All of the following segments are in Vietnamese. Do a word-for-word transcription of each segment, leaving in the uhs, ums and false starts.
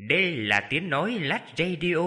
Đây là tiếng nói Lát Radio.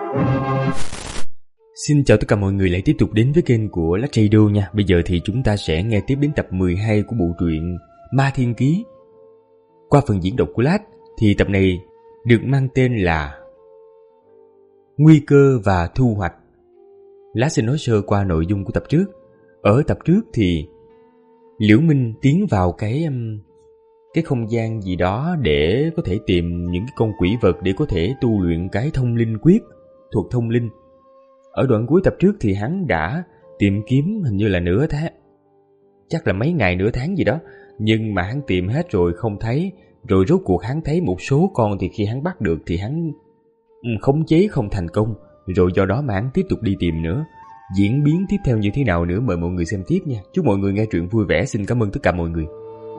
Xin chào tất cả mọi người lại tiếp tục đến với kênh của Lát Radio nha. Bây giờ thì chúng ta sẽ nghe tiếp đến tập mười hai của bộ truyện Ma Thiên Ký. Qua phần diễn đọc của Lát thì tập này được mang tên là Nguy cơ và thu hoạch. Lát sẽ nói sơ qua nội dung của tập trước. Ở tập trước thì Liễu Minh tiến vào cái cái không gian gì đó để có thể tìm những cái con quỷ vật để có thể tu luyện cái thông linh quyết, thuật thông linh. Ở đoạn cuối tập trước thì hắn đã tìm kiếm hình như là nửa tháng, chắc là mấy ngày nửa tháng gì đó, nhưng mà hắn tìm hết rồi không thấy. Rồi rốt cuộc hắn thấy một số con thì khi hắn bắt được thì hắn khống chế không thành công, rồi do đó mà hắn tiếp tục đi tìm nữa. Diễn biến tiếp theo như thế nào nữa mời mọi người xem tiếp nha. Chúc mọi người nghe truyện vui vẻ. Xin cảm ơn tất cả mọi người.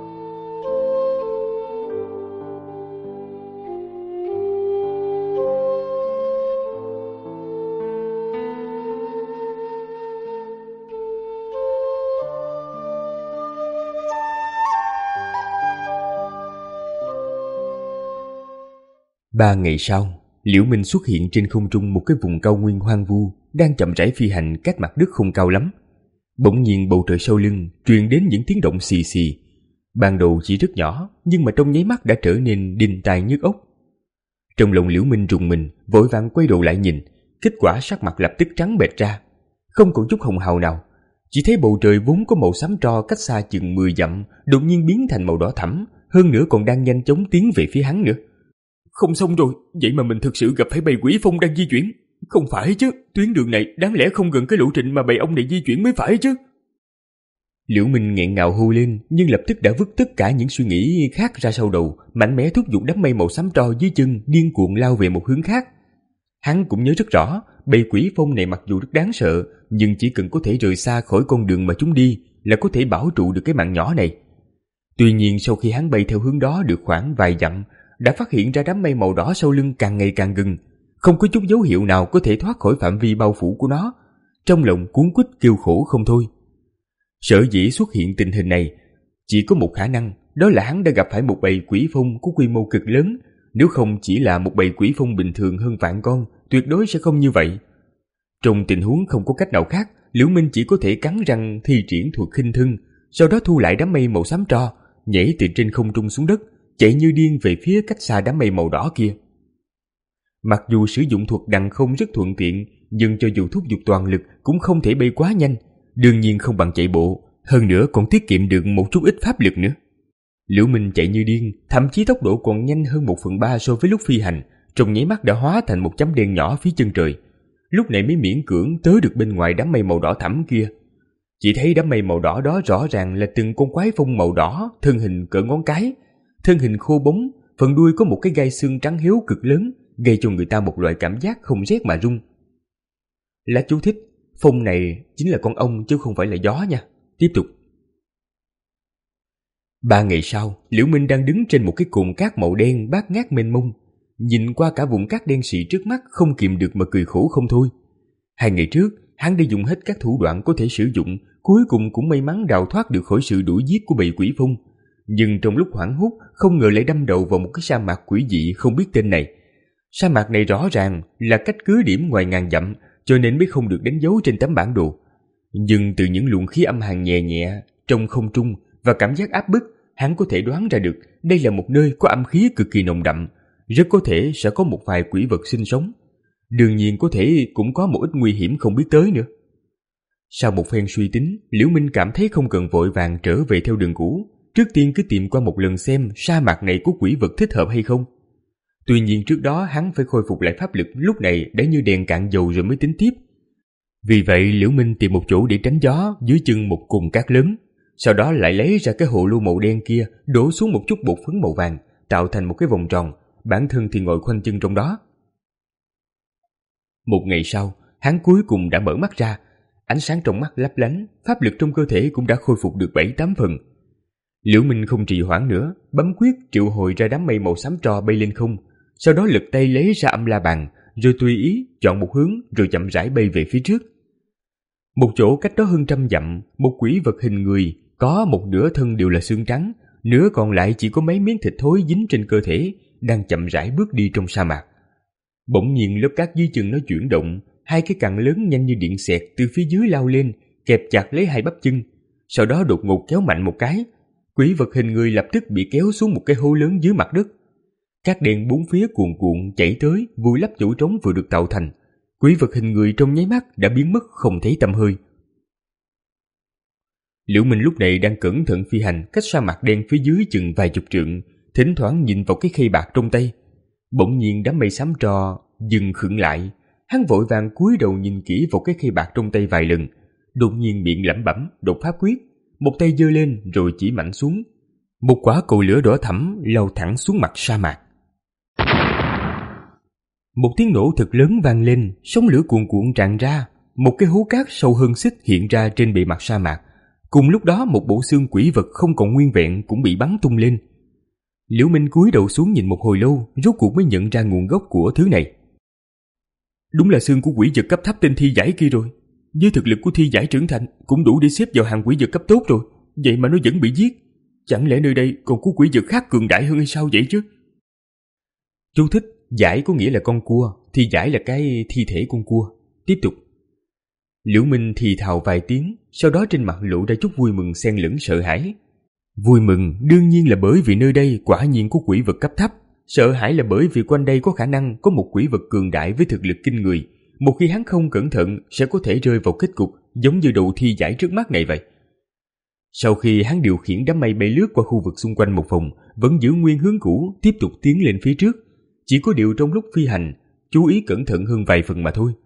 Ba ngày sau, Liễu Minh xuất hiện trên không trung một cái vùng cao nguyên hoang vu đang chậm rãi phi hành cách mặt đất không cao lắm. Bỗng nhiên bầu trời sau lưng truyền đến những tiếng động xì xì. Ban đầu chỉ rất nhỏ, nhưng mà trong nháy mắt đã trở nên đinh tai nhức óc. Trong lòng Liễu Minh rùng mình, vội vàng quay đầu lại nhìn, kết quả sắc mặt lập tức trắng bệch ra, không còn chút hồng hào nào. Chỉ thấy bầu trời vốn có màu xám tro cách xa chừng mười dặm, đột nhiên biến thành màu đỏ thẫm, hơn nữa còn đang nhanh chóng tiến về phía hắn nữa. Không xong rồi, vậy mà mình thực sự gặp phải bầy quỷ phong đang di chuyển. Không phải chứ, tuyến đường này đáng lẽ không gần cái lộ trình mà bầy ông này di chuyển mới phải chứ. Liễu Minh nghẹn ngào hô lên, nhưng lập tức đã vứt tất cả những suy nghĩ khác ra sau đầu, mạnh mẽ thúc giục đám mây màu xám tro dưới chân điên cuồng lao về một hướng khác. Hắn cũng nhớ rất rõ, bầy quỷ phong này mặc dù rất đáng sợ, nhưng chỉ cần có thể rời xa khỏi con đường mà chúng đi là có thể bảo trụ được cái mạng nhỏ này. Tuy nhiên sau khi hắn bay theo hướng đó được khoảng vài dặm, đã phát hiện ra đám mây màu đỏ sau lưng càng ngày càng gần, không có chút dấu hiệu nào có thể thoát khỏi phạm vi bao phủ của nó. Trong lòng cuống quýt kêu khổ không thôi. Sở dĩ xuất hiện tình hình này chỉ có một khả năng, đó là hắn đã gặp phải một bầy quỷ phong có quy mô cực lớn. Nếu không chỉ là một bầy quỷ phong bình thường hơn vạn con, tuyệt đối sẽ không như vậy. Trong tình huống không có cách nào khác, Liễu Minh chỉ có thể cắn răng thi triển thuật khinh thân, sau đó thu lại đám mây màu xám tro, nhảy từ trên không trung xuống đất, chạy như điên về phía cách xa đám mây màu đỏ kia. Mặc dù sử dụng thuật đằng không rất thuận tiện, nhưng cho dù thúc giục toàn lực cũng không thể bay quá nhanh, đương nhiên không bằng chạy bộ, hơn nữa còn tiết kiệm được một chút ít pháp lực nữa. Liễu Minh chạy như điên, thậm chí tốc độ còn nhanh hơn một phần ba so với lúc phi hành, trong nháy mắt đã hóa thành một chấm đen nhỏ phía chân trời. Lúc này mới miễn cưỡng tới được bên ngoài đám mây màu đỏ thẫm kia. Chỉ thấy đám mây màu đỏ đó rõ ràng là từng con quái phong màu đỏ, thân hình cỡ ngón cái, thân hình khô bóng, phần đuôi có một cái gai xương trắng hiếu cực lớn, gây cho người ta một loại cảm giác không rét mà run. Là chú thích, phong này chính là con ong chứ không phải là gió nha. Tiếp tục. Ba ngày sau, Liễu Minh đang đứng trên một cái cồn cát màu đen bát ngát mênh mông, nhìn qua cả vùng cát đen xị trước mắt không kìm được mà cười khổ không thôi. Hai ngày trước, hắn đã dùng hết các thủ đoạn có thể sử dụng, cuối cùng cũng may mắn đào thoát được khỏi sự đuổi giết của bầy quỷ phong. Nhưng trong lúc hoảng hốt, không ngờ lại đâm đầu vào một cái sa mạc quỷ dị không biết tên này. Sa mạc này rõ ràng là cách cứ điểm ngoài ngàn dặm, cho nên mới không được đánh dấu trên tấm bản đồ. Nhưng từ những luồng khí âm hàn nhẹ nhẹ trong không trung và cảm giác áp bức, hắn có thể đoán ra được đây là một nơi có âm khí cực kỳ nồng đậm, rất có thể sẽ có một vài quỷ vật sinh sống. Đương nhiên có thể cũng có một ít nguy hiểm không biết tới nữa. Sau một phen suy tính, Liễu Minh cảm thấy không cần vội vàng trở về theo đường cũ. Trước tiên cứ tìm qua một lần xem sa mạc này có quỷ vật thích hợp hay không. Tuy nhiên trước đó hắn phải khôi phục lại pháp lực lúc này đã như đèn cạn dầu rồi mới tính tiếp. Vì vậy Liễu Minh tìm một chỗ để tránh gió dưới chân một cồn cát lớn, sau đó lại lấy ra cái hồ lô màu đen kia, đổ xuống một chút bột phấn màu vàng, tạo thành một cái vòng tròn, bản thân thì ngồi khoanh chân trong đó. Một ngày sau, hắn cuối cùng đã mở mắt ra, ánh sáng trong mắt lấp lánh, pháp lực trong cơ thể cũng đã khôi phục được bảy tám phần. Liễu Minh không trì hoãn nữa, bấm quyết triệu hồi ra đám mây màu xám tro bay lên không, sau đó lật tay lấy ra âm la bàn, rồi tùy ý chọn một hướng rồi chậm rãi bay về phía trước. Một chỗ cách đó hơn trăm dặm, một quỷ vật hình người, có một nửa thân đều là xương trắng, nửa còn lại chỉ có mấy miếng thịt thối dính trên cơ thể, đang chậm rãi bước đi trong sa mạc. Bỗng nhiên lớp cát dưới chân nó chuyển động, hai cái cẳng lớn nhanh như điện xẹt từ phía dưới lao lên, kẹp chặt lấy hai bắp chân, sau đó đột ngột kéo mạnh một cái. Quỷ vật hình người lập tức bị kéo xuống một cái hố lớn dưới mặt đất. Cát đen bốn phía cuồn cuộn chảy tới, vùi lấp chỗ trống vừa được tạo thành. Quỷ vật hình người trong nháy mắt đã biến mất không thấy tăm hơi. Liễu Minh lúc này đang cẩn thận phi hành cách sa mạc đen phía dưới chừng vài chục trượng, thỉnh thoảng nhìn vào cái khay bạc trong tay. Bỗng nhiên đám mây xám tro dừng khựng lại, hắn vội vàng cúi đầu nhìn kỹ vào cái khay bạc trong tay vài lần, đột nhiên miệng lẩm bẩm đột pháp quyết, một tay giơ lên rồi chỉ mạnh xuống. Một quả cầu lửa đỏ thẫm lao thẳng xuống mặt sa mạc. Một tiếng nổ thật lớn vang lên, sóng lửa cuồn cuộn tràn ra, một cái hố cát sâu hơn xích hiện ra trên bề mặt sa mạc. Cùng lúc đó một bộ xương quỷ vật không còn nguyên vẹn cũng bị bắn tung lên. Liễu Minh cúi đầu xuống nhìn một hồi lâu, rốt cuộc mới nhận ra nguồn gốc của thứ này. Đúng là xương của quỷ vật cấp thấp tên thi giải kia rồi. Với thực lực của thi giải trưởng thành cũng đủ để xếp vào hàng quỷ vật cấp tốt rồi, vậy mà nó vẫn bị giết. Chẳng lẽ nơi đây còn có quỷ vật khác cường đại hơn hay sao vậy chứ? Chú thích: giải có nghĩa là con cua, thi giải là cái thi thể con cua. Tiếp tục. Liễu Minh thì thào vài tiếng, sau đó trên mặt lộ ra chút vui mừng xen lẫn sợ hãi. Vui mừng đương nhiên là bởi vì nơi đây quả nhiên có quỷ vật cấp thấp, sợ hãi là bởi vì quanh đây có khả năng có một quỷ vật cường đại với thực lực kinh người. Một khi hắn không cẩn thận sẽ có thể rơi vào kết cục giống như đầu thi giải trước mắt này vậy. Sau khi hắn điều khiển đám mây bay lướt qua khu vực xung quanh một vòng, vẫn giữ nguyên hướng cũ, tiếp tục tiến lên phía trước. Chỉ có điều trong lúc phi hành, chú ý cẩn thận hơn vài phần mà thôi.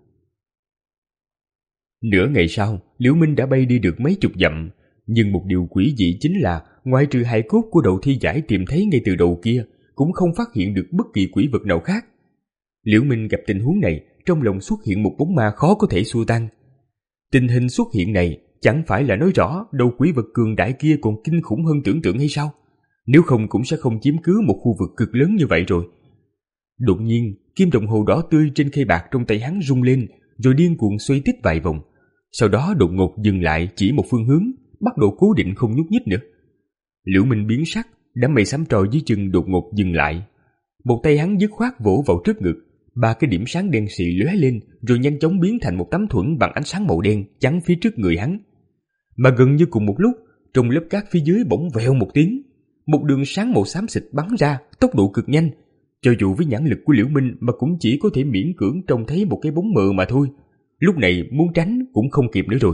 Nửa ngày sau, Liễu Minh đã bay đi được mấy chục dặm, nhưng một điều quỷ dị chính là ngoại trừ hài cốt của đầu thi giải tìm thấy ngay từ đầu kia, cũng không phát hiện được bất kỳ quỷ vật nào khác. Liễu Minh gặp tình huống này, trong lòng xuất hiện một bóng ma khó có thể xua tan. Tình hình xuất hiện này chẳng phải là nói rõ đầu quỷ vật cường đại kia còn kinh khủng hơn tưởng tượng hay sao? Nếu không cũng sẽ không chiếm cứ một khu vực cực lớn như vậy rồi. Đột nhiên, kim đồng hồ đỏ tươi trên khay bạc trong tay hắn rung lên, rồi điên cuồng xoay tít vài vòng. Sau đó đột ngột dừng lại chỉ một phương hướng, bắt đầu cố định không nhúc nhích nữa. Liễu Minh biến sắc, đám mây xám trồi dưới chân đột ngột dừng lại. Một tay hắn dứt khoát vỗ vào trước ngực, ba cái điểm sáng đen xì lóe lên, rồi nhanh chóng biến thành một tấm thuẫn bằng ánh sáng màu đen chắn phía trước người hắn. Mà gần như cùng một lúc, trong lớp cát phía dưới bỗng vèo một tiếng, một đường sáng màu xám xịt bắn ra, tốc độ cực nhanh. Cho dù với nhãn lực của Liễu Minh mà cũng chỉ có thể miễn cưỡng trông thấy một cái bóng mờ mà thôi. Lúc này muốn tránh cũng không kịp nữa rồi.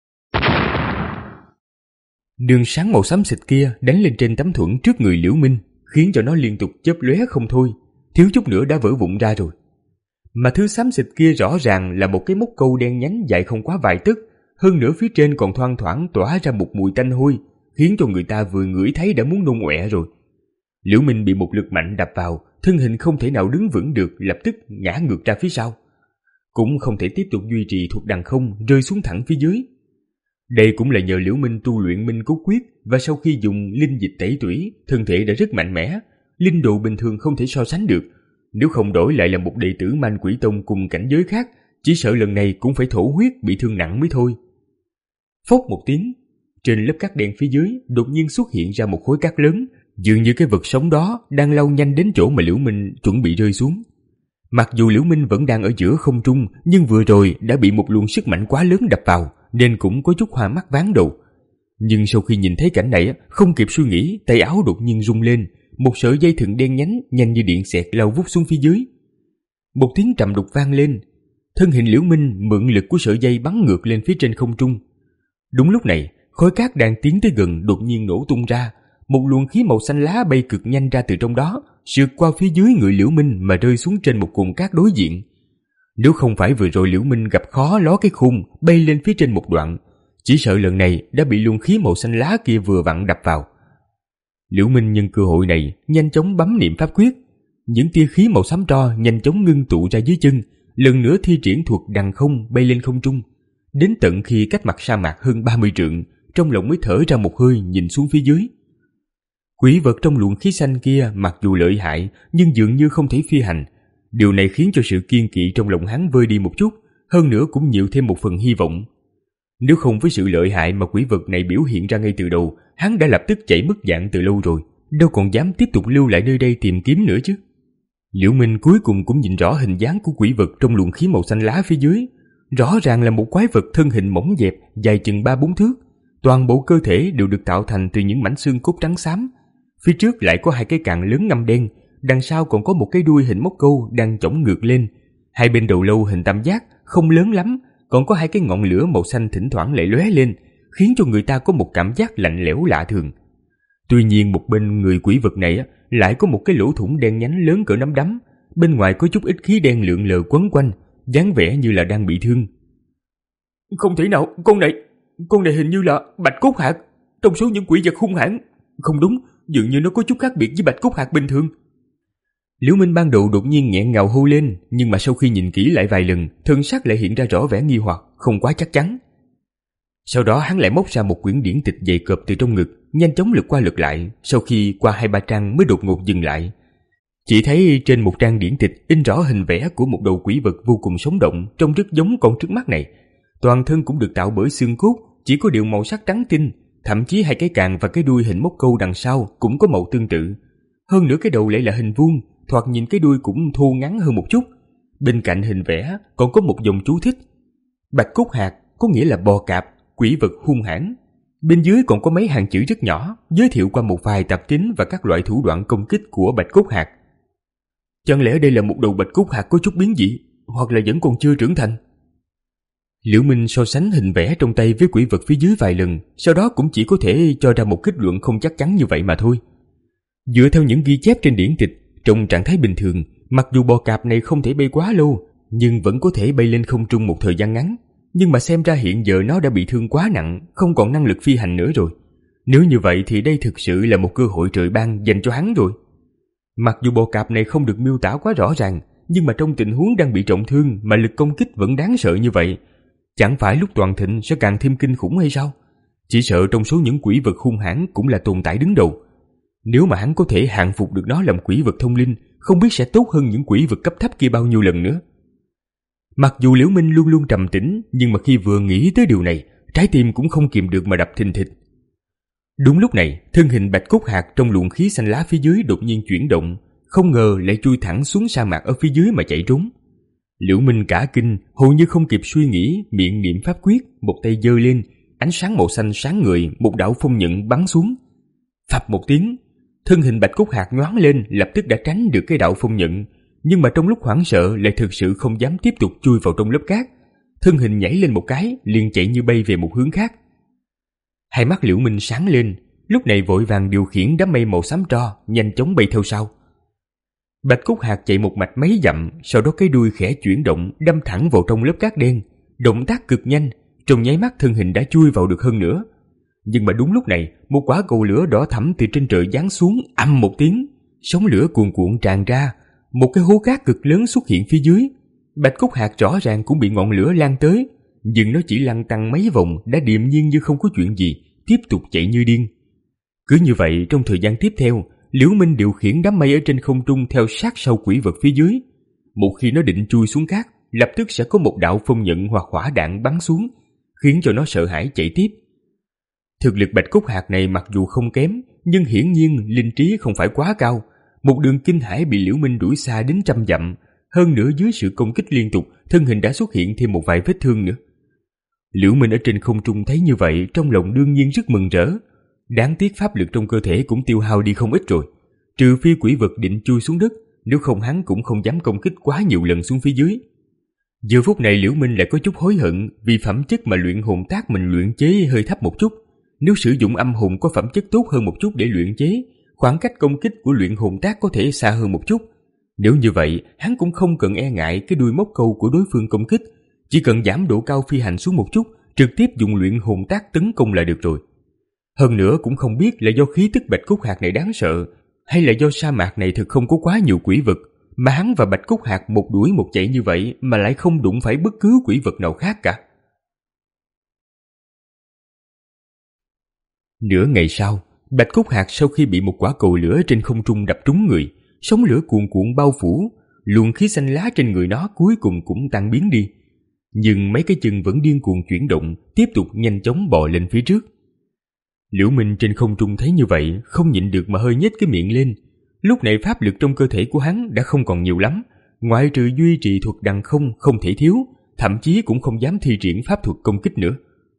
Đường sáng màu xám xịt kia đánh lên trên tấm thuẫn trước người Liễu Minh, khiến cho nó liên tục chớp lóe không thôi, thiếu chút nữa đã vỡ vụn ra rồi. Mà thứ xám xịt kia rõ ràng là một cái móc câu đen nhánh dài không quá vài tấc, hơn nữa phía trên còn thoang thoảng tỏa ra một mùi tanh hôi, khiến cho người ta vừa ngửi thấy đã muốn nôn ọe rồi. Liễu Minh bị một lực mạnh đập vào, thân hình không thể nào đứng vững được, lập tức ngã ngược ra phía sau. Cũng không thể tiếp tục duy trì thuộc đằng không, rơi xuống thẳng phía dưới. Đây cũng là nhờ Liễu Minh tu luyện Minh Cốt Quyết, và sau khi dùng linh dịch tẩy tủy, thân thể đã rất mạnh mẽ, linh độ bình thường không thể so sánh được. Nếu không đổi lại là một đệ tử Man Quỷ Tông cùng cảnh giới khác, chỉ sợ lần này cũng phải thổ huyết bị thương nặng mới thôi. Phốc một tiếng, trên lớp cát đen phía dưới đột nhiên xuất hiện ra một khối cát lớn, dường như cái vật sống đó đang lao nhanh đến chỗ mà Liễu Minh chuẩn bị rơi xuống. Mặc dù Liễu Minh vẫn đang ở giữa không trung, nhưng vừa rồi đã bị một luồng sức mạnh quá lớn đập vào, nên cũng có chút hoa mắt váng đầu. Nhưng sau khi nhìn thấy cảnh này, không kịp suy nghĩ, tay áo đột nhiên rung lên, một sợi dây thừng đen nhánh nhanh như điện xẹt lao vút xuống phía dưới. Một tiếng trầm đục vang lên, thân hình Liễu Minh mượn lực của sợi dây bắn ngược lên phía trên không trung. Đúng lúc này, khối cát đang tiến tới gần đột nhiên nổ tung ra, một luồng khí màu xanh lá bay cực nhanh ra từ trong đó, sượt qua phía dưới người Liễu Minh mà rơi xuống trên một cồn cát đối diện. Nếu không phải vừa rồi Liễu Minh gặp khó ló cái khung bay lên phía trên một đoạn, chỉ sợ lần này đã bị luồng khí màu xanh lá kia vừa vặn đập vào. Liễu Minh nhân cơ hội này nhanh chóng bấm niệm pháp quyết, những tia khí màu xám tro nhanh chóng ngưng tụ ra dưới chân, lần nữa thi triển thuật đằng không bay lên không trung, đến tận khi cách mặt sa mạc hơn ba mươi trượng, trong lòng mới thở ra một hơi nhìn xuống phía dưới. Quỷ vật trong luồng khí xanh kia mặc dù lợi hại nhưng dường như không thể phi hành. Điều này khiến cho sự kiên kỵ trong lòng hắn vơi đi một chút, hơn nữa cũng nhiều thêm một phần hy vọng. Nếu không với sự lợi hại mà quỷ vật này biểu hiện ra ngay từ đầu, hắn đã lập tức chạy mất dạng từ lâu rồi, đâu còn dám tiếp tục lưu lại nơi đây tìm kiếm nữa chứ. Liễu Minh cuối cùng cũng nhìn rõ hình dáng của quỷ vật trong luồng khí màu xanh lá phía dưới. Rõ ràng là một quái vật thân hình mỏng dẹp, dài chừng ba bốn thước. Toàn bộ cơ thể đều được tạo thành từ những mảnh xương cốt trắng xám. Phía trước lại có hai cái cạn lớn ngăm đen, đằng sau còn có một cái đuôi hình móc câu đang chổng ngược lên. Hai bên đầu lâu hình tam giác, không lớn lắm, còn có hai cái ngọn lửa màu xanh thỉnh thoảng lại lóe lên, khiến cho người ta có một cảm giác lạnh lẽo lạ thường. Tuy nhiên một bên người quỷ vật này lại có một cái lỗ thủng đen nhánh lớn cỡ nắm đấm, bên ngoài có chút ít khí đen lượn lờ quấn quanh, dáng vẻ như là đang bị thương. Không thể nào, con này, con này hình như là bạch cốt hạc, trong số những quỷ vật hung hãn. Không đúng, dường như nó có chút khác biệt với bạch cốt hạc bình thường. Liễu Minh ban đầu đột nhiên nghẹn ngào hô lên, nhưng mà sau khi nhìn kỹ lại vài lần, thân sắc lại hiện ra rõ vẻ nghi hoặc, không quá chắc chắn. Sau đó hắn lại móc ra một quyển điển tịch dày cộp từ trong ngực, nhanh chóng lật qua lật lại, sau khi qua hai ba trang mới đột ngột dừng lại. Chỉ thấy trên một trang điển tịch in rõ hình vẽ của một đầu quỷ vật vô cùng sống động, trông rất giống con trước mắt này. Toàn thân cũng được tạo bởi xương cốt, chỉ có điều màu sắc trắng tinh, thậm chí hai cái càng và cái đuôi hình móc câu đằng sau cũng có màu tương tự. Hơn nữa cái đầu lại là hình vuông, thoạt nhìn cái đuôi cũng thô ngắn hơn một chút. Bên cạnh hình vẽ còn có một dòng chú thích: bạch cốt hạc có nghĩa là bò cạp, quỷ vật hung hãn. Bên dưới còn có mấy hàng chữ rất nhỏ, giới thiệu qua một vài tập tính và các loại thủ đoạn công kích của bạch cốt hạc. Chẳng lẽ đây là một đầu bạch cốt hạc có chút biến dị, hoặc là vẫn còn chưa trưởng thành? Liễu Minh so sánh hình vẽ trong tay với quỷ vật phía dưới vài lần, sau đó cũng chỉ có thể cho ra một kết luận không chắc chắn như vậy mà thôi. Dựa theo những ghi chép trên điển tịch, trong trạng thái bình thường, mặc dù bò cạp này không thể bay quá lâu, nhưng vẫn có thể bay lên không trung một thời gian ngắn. Nhưng mà xem ra hiện giờ nó đã bị thương quá nặng, không còn năng lực phi hành nữa rồi. Nếu như vậy thì đây thực sự là một cơ hội trời ban dành cho hắn rồi. Mặc dù bò cạp này không được miêu tả quá rõ ràng, nhưng mà trong tình huống đang bị trọng thương mà lực công kích vẫn đáng sợ như vậy, chẳng phải lúc toàn thịnh sẽ càng thêm kinh khủng hay sao? Chỉ sợ trong số những quỷ vật hung hãn cũng là tồn tại đứng đầu. Nếu mà hắn có thể hạ phục được nó làm quỷ vật thông linh, không biết sẽ tốt hơn những quỷ vật cấp thấp kia bao nhiêu lần nữa. Mặc dù Liễu Minh luôn luôn trầm tĩnh, nhưng mà khi vừa nghĩ tới điều này, trái tim cũng không kìm được mà đập thình thịch. Đúng lúc này, thân hình bạch cốt hạc trong luồng khí xanh lá phía dưới đột nhiên chuyển động, không ngờ lại chui thẳng xuống sa mạc ở phía dưới mà chạy trốn. Liễu Minh cả kinh, hầu như không kịp suy nghĩ, miệng niệm pháp quyết, một tay giơ lên, ánh sáng màu xanh sáng ngời, một đạo phong nhận bắn xuống. Phập một tiếng, thân hình bạch cốt hạc nhoáng lên, lập tức đã tránh được cái đạo phong nhận, nhưng mà trong lúc hoảng sợ lại thực sự không dám tiếp tục chui vào trong lớp cát. Thân hình nhảy lên một cái, liền chạy như bay về một hướng khác. Hai mắt Liễu Minh sáng lên, lúc này vội vàng điều khiển đám mây màu xám tro, nhanh chóng bay theo sau. Bạch cốt hạc chạy một mạch mấy dặm, sau đó cái đuôi khẽ chuyển động, đâm thẳng vào trong lớp cát đen. Động tác cực nhanh, trong nháy mắt thân hình đã chui vào được hơn nữa. Nhưng mà đúng lúc này, một quả cầu lửa đỏ thẫm từ trên trời giáng xuống, ầm một tiếng, sóng lửa cuồn cuộn tràn ra, một cái hố cát cực lớn xuất hiện phía dưới. Bạch cốt hạc rõ ràng cũng bị ngọn lửa lan tới, nhưng nó chỉ lăn tăn mấy vòng đã điềm nhiên như không có chuyện gì, tiếp tục chạy như điên. Cứ như vậy trong thời gian tiếp theo, Liễu Minh điều khiển đám mây ở trên không trung theo sát sau quỷ vật phía dưới. Một khi nó định chui xuống cát, lập tức sẽ có một đạo phong nhận hoặc hỏa đạn bắn xuống, khiến cho nó sợ hãi chạy tiếp. Thực lực bạch cốt hạc này mặc dù không kém, nhưng hiển nhiên linh trí không phải quá cao. Một đường kinh hãi bị Liễu Minh đuổi xa đến trăm dặm, hơn nữa dưới sự công kích liên tục, thân hình đã xuất hiện thêm một vài vết thương nữa. Liễu Minh ở trên không trung thấy như vậy, trong lòng đương nhiên rất mừng rỡ. Đáng tiếc pháp lực trong cơ thể cũng tiêu hao đi không ít rồi. Trừ phi quỷ vật định chui xuống đất, nếu không hắn cũng không dám công kích quá nhiều lần xuống phía dưới. Giờ phút này Liễu Minh lại có chút hối hận vì phẩm chất mà luyện hồn tác mình luyện chế hơi thấp một chút. Nếu sử dụng âm hồn có phẩm chất tốt hơn một chút để luyện chế, khoảng cách công kích của luyện hồn tác có thể xa hơn một chút. Nếu như vậy, hắn cũng không cần e ngại cái đuôi móc câu của đối phương công kích, chỉ cần giảm độ cao phi hành xuống một chút, trực tiếp dùng luyện hồn tác tấn công là được rồi. Hơn nữa cũng không biết là do khí tức bạch cốt hạc này đáng sợ, hay là do sa mạc này thực không có quá nhiều quỷ vật, mà hắn và bạch cốt hạc một đuổi một chạy như vậy mà lại không đụng phải bất cứ quỷ vật nào khác cả. Nửa ngày sau, bạch cốt hạc sau khi bị một quả cầu lửa trên không trung đập trúng người, sóng lửa cuồn cuộn bao phủ, luồng khí xanh lá trên người nó cuối cùng cũng tan biến đi. Nhưng mấy cái chân vẫn điên cuồng chuyển động, tiếp tục nhanh chóng bò lên phía trước. Liễu Minh trên không trung thấy như vậy, không nhịn được mà hơi nhếch cái miệng lên. Lúc này pháp lực trong cơ thể của hắn đã không còn nhiều lắm, ngoại trừ duy trì thuật đằng không không thể thiếu, thậm chí cũng không dám thi triển pháp thuật công kích nữa.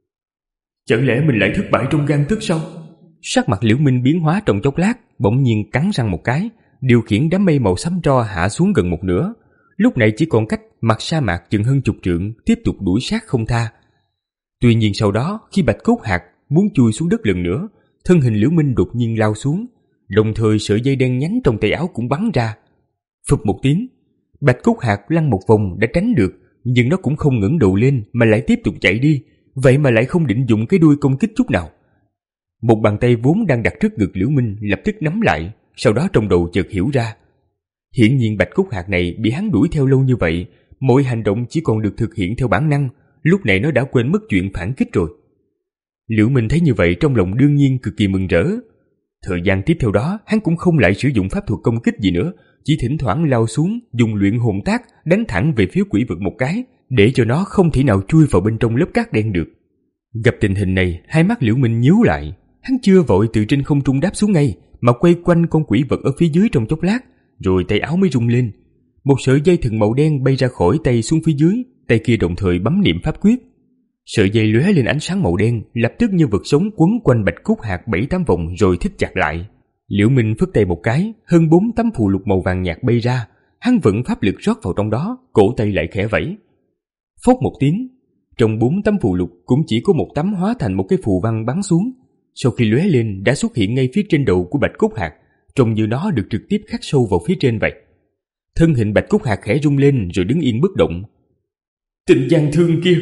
Chẳng lẽ mình lại thất bại trong gang tấc sao? Sắc mặt Liễu Minh biến hóa trong chốc lát, bỗng nhiên cắn răng một cái, điều khiển đám mây màu xám tro hạ xuống gần một nửa. Lúc này chỉ còn cách mặt sa mạc chừng hơn chục trượng, tiếp tục đuổi sát không tha. Tuy nhiên sau đó, khi Bạch Cốt Hạc muốn chui xuống đất lần nữa, thân hình Liễu Minh đột nhiên lao xuống, đồng thời sợi dây đen nhánh trong tay áo cũng bắn ra. Phụp một tiếng, Bạch Cốt Hạc lăn một vòng đã tránh được, nhưng nó cũng không ngẩng đầu lên mà lại tiếp tục chạy đi, vậy mà lại không định dùng cái đuôi công kích chút nào. Một bàn tay vốn đang đặt trước ngực Liễu Minh lập tức nắm lại, sau đó trong đầu chợt hiểu ra. Hiển nhiên Bạch Cốt Hạc này bị hắn đuổi theo lâu như vậy, mọi hành động chỉ còn được thực hiện theo bản năng, lúc này nó đã quên mất chuyện phản kích rồi. Liễu Minh thấy như vậy trong lòng đương nhiên cực kỳ mừng rỡ. Thời gian tiếp theo đó hắn cũng không lại sử dụng pháp thuật công kích gì nữa, chỉ thỉnh thoảng lao xuống dùng luyện hồn tác đánh thẳng về phía quỷ vực một cái, để cho nó không thể nào chui vào bên trong lớp cát đen được. Gặp tình hình này, hai mắt Liễu Minh nhíu lại, hắn chưa vội từ trên không trung đáp xuống ngay, mà quay quanh con quỷ vật ở phía dưới trong chốc lát, rồi tay áo mới rung lên. Một sợi dây thừng màu đen bay ra khỏi tay xuống phía dưới, tay kia đồng thời bấm niệm pháp quyết. Sợi dây lóe lên ánh sáng màu đen, lập tức như vật sống quấn quanh Bạch Cốt Hạc bảy tám vòng rồi thích chặt lại. Liễu Minh phất tay một cái, hơn bốn tấm phù lục màu vàng nhạt bay ra, hắn vận pháp lực rót vào trong đó, cổ tay lại khẽ vẫy. Phốc một tiếng, trong bốn tấm phù lục cũng chỉ có một tấm hóa thành một cái phù văn bắn xuống. Sau khi lóe lên đã xuất hiện ngay phía trên đầu của Bạch Cốt Hạc, trông như nó được trực tiếp khắc sâu vào phía trên vậy. Thân hình Bạch Cốt Hạc khẽ rung lên rồi đứng yên bất động. Tịnh Giang Thương kia!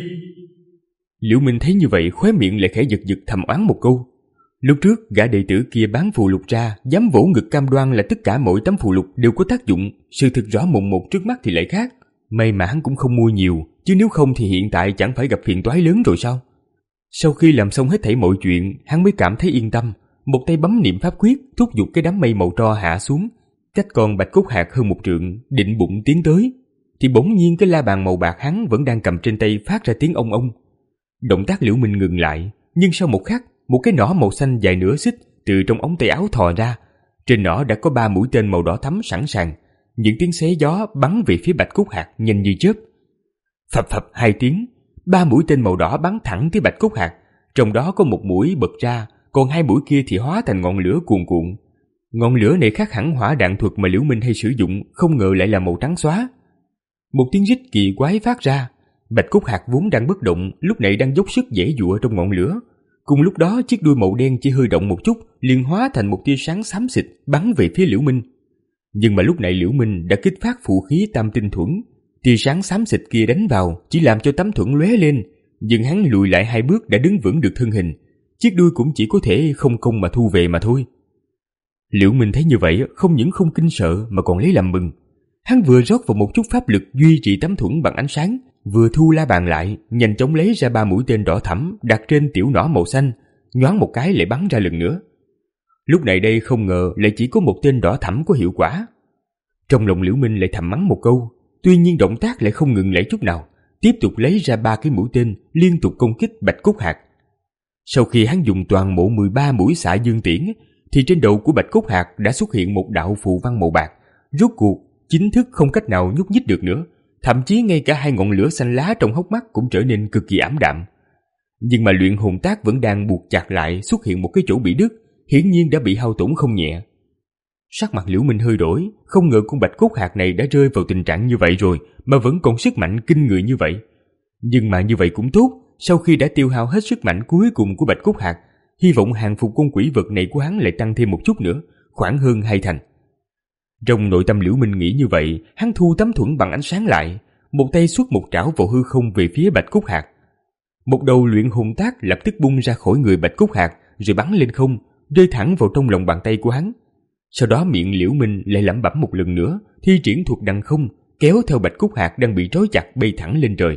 Liễu Minh thấy như vậy khóe miệng lại khẽ giật giật thầm oán một câu. Lúc trước gã đệ tử kia bán phù lục ra, dám vỗ ngực cam đoan là tất cả mỗi tấm phù lục đều có tác dụng, sự thực rõ mồn một trước mắt thì lại khác. May mà hắn cũng không mua nhiều, chứ nếu không thì hiện tại chẳng phải gặp phiền toái lớn rồi sao? Sau khi làm xong hết thảy mọi chuyện, hắn mới cảm thấy yên tâm, một tay bấm niệm pháp quyết, thúc giục cái đám mây màu tro hạ xuống, cách còn Bạch Cốt Hạc hơn một trượng, định bụng tiến tới, thì bỗng nhiên cái la bàn màu bạc hắn vẫn đang cầm trên tay phát ra tiếng ông ông. Động tác Liễu Minh ngừng lại, nhưng sau một khắc, một cái nỏ màu xanh dài nửa xích từ trong ống tay áo thò ra. Trên nỏ đã có ba mũi tên màu đỏ thắm sẵn sàng, những tiếng xé gió bắn về phía Bạch Cốt Hạc nhanh như chớp. Phập phập hai tiếng, ba mũi tên màu đỏ bắn thẳng tới Bạch Cốt Hạc, trong đó có một mũi bật ra, còn hai mũi kia thì hóa thành ngọn lửa cuồn cuộn. Ngọn lửa này khác hẳn hỏa đạn thuật mà Liễu Minh hay sử dụng, không ngờ lại là màu trắng xóa. Một tiếng rít kỳ quái phát ra. Bạch Cốt Hạc vốn đang bất động, lúc này đang dốc sức giãy giụa trong ngọn lửa. Cùng lúc đó, chiếc đuôi màu đen chỉ hơi động một chút, liền hóa thành một tia sáng xám xịt bắn về phía Liễu Minh. Nhưng mà lúc này Liễu Minh đã kích phát phù khí Tam Tinh Thuẫn, tia sáng xám xịt kia đánh vào chỉ làm cho tấm thuẫn lóe lên, nhưng hắn lùi lại hai bước đã đứng vững được thân hình, chiếc đuôi cũng chỉ có thể không công mà thu về mà thôi. Liễu Minh thấy như vậy, không những không kinh sợ mà còn lấy làm mừng. Hắn vừa rót vào một chút pháp lực duy trì tấm thuẫn bằng ánh sáng, vừa thu la bàn lại, nhanh chóng lấy ra ba mũi tên đỏ thẫm đặt trên tiểu nỏ màu xanh, nhoáng một cái lại bắn ra lần nữa. Lúc này đây không ngờ lại chỉ có một tên đỏ thẫm có hiệu quả. Trong lòng Liễu Minh lại thầm mắng một câu, tuy nhiên động tác lại không ngừng lại chút nào, tiếp tục lấy ra ba cái mũi tên liên tục công kích Bạch Cốt Hạc. Sau khi hắn dùng toàn bộ mười ba mũi xạ dương tiễn, thì trên đầu của Bạch Cốt Hạc đã xuất hiện một đạo phù văn màu bạc, rốt cuộc chính thức không cách nào nhúc nhích được nữa, thậm chí ngay cả hai ngọn lửa xanh lá trong hốc mắt cũng trở nên cực kỳ ảm đạm. Nhưng mà luyện hồn tác vẫn đang buộc chặt lại, xuất hiện một cái chỗ bị đứt, hiển nhiên đã bị hao tổn không nhẹ. Sắc mặt Liễu Minh hơi đổi, không ngờ con Bạch Cốt Hạc này đã rơi vào tình trạng như vậy rồi mà vẫn còn sức mạnh kinh người như vậy. Nhưng mà như vậy cũng tốt, sau khi đã tiêu hao hết sức mạnh cuối cùng của Bạch Cốt Hạc, hy vọng hàng phục con quỷ vật này của hắn lại tăng thêm một chút nữa, khoảng hơn hai thành. Trong nội tâm Liễu Minh nghĩ như vậy, hắn thu tấm thuẫn bằng ánh sáng lại, một tay xuất một trảo vào hư không về phía Bạch Cốt Hạc. Một đầu luyện hồn tác lập tức bung ra khỏi người Bạch Cốt Hạc rồi bắn lên không, rơi thẳng vào trong lòng bàn tay của hắn. Sau đó miệng Liễu Minh lại lẩm bẩm một lần nữa, thi triển thuật đằng không, kéo theo Bạch Cốt Hạc đang bị trói chặt bay thẳng lên trời.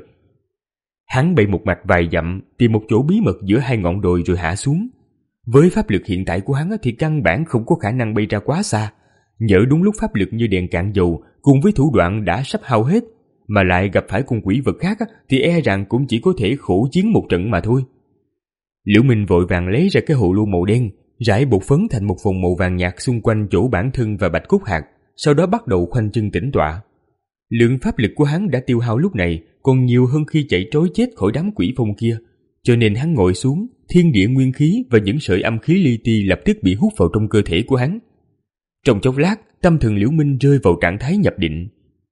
Hắn bay một mạch vài dặm, tìm một chỗ bí mật giữa hai ngọn đồi rồi hạ xuống. Với pháp lực hiện tại của hắn thì căn bản không có khả năng bay ra quá xa. Nhỡ đúng lúc pháp lực như đèn cạn dầu, cùng với thủ đoạn đã sắp hao hết, mà lại gặp phải con quỷ vật khác thì e rằng cũng chỉ có thể khổ chiến một trận mà thôi. Liễu Minh vội vàng lấy ra cái hồ lô màu đen, rải bột phấn thành một vòng màu vàng nhạt xung quanh chỗ bản thân và bạch cốt hạt, sau đó bắt đầu khoanh chân tĩnh tọa. Lượng pháp lực của hắn đã tiêu hao lúc này còn nhiều hơn khi chạy trối chết khỏi đám quỷ phong kia, cho nên hắn ngồi xuống, thiên địa nguyên khí và những sợi âm khí li ti lập tức bị hút vào trong cơ thể của hắn. Trong chốc lát, tâm thần Liễu Minh rơi vào trạng thái nhập định.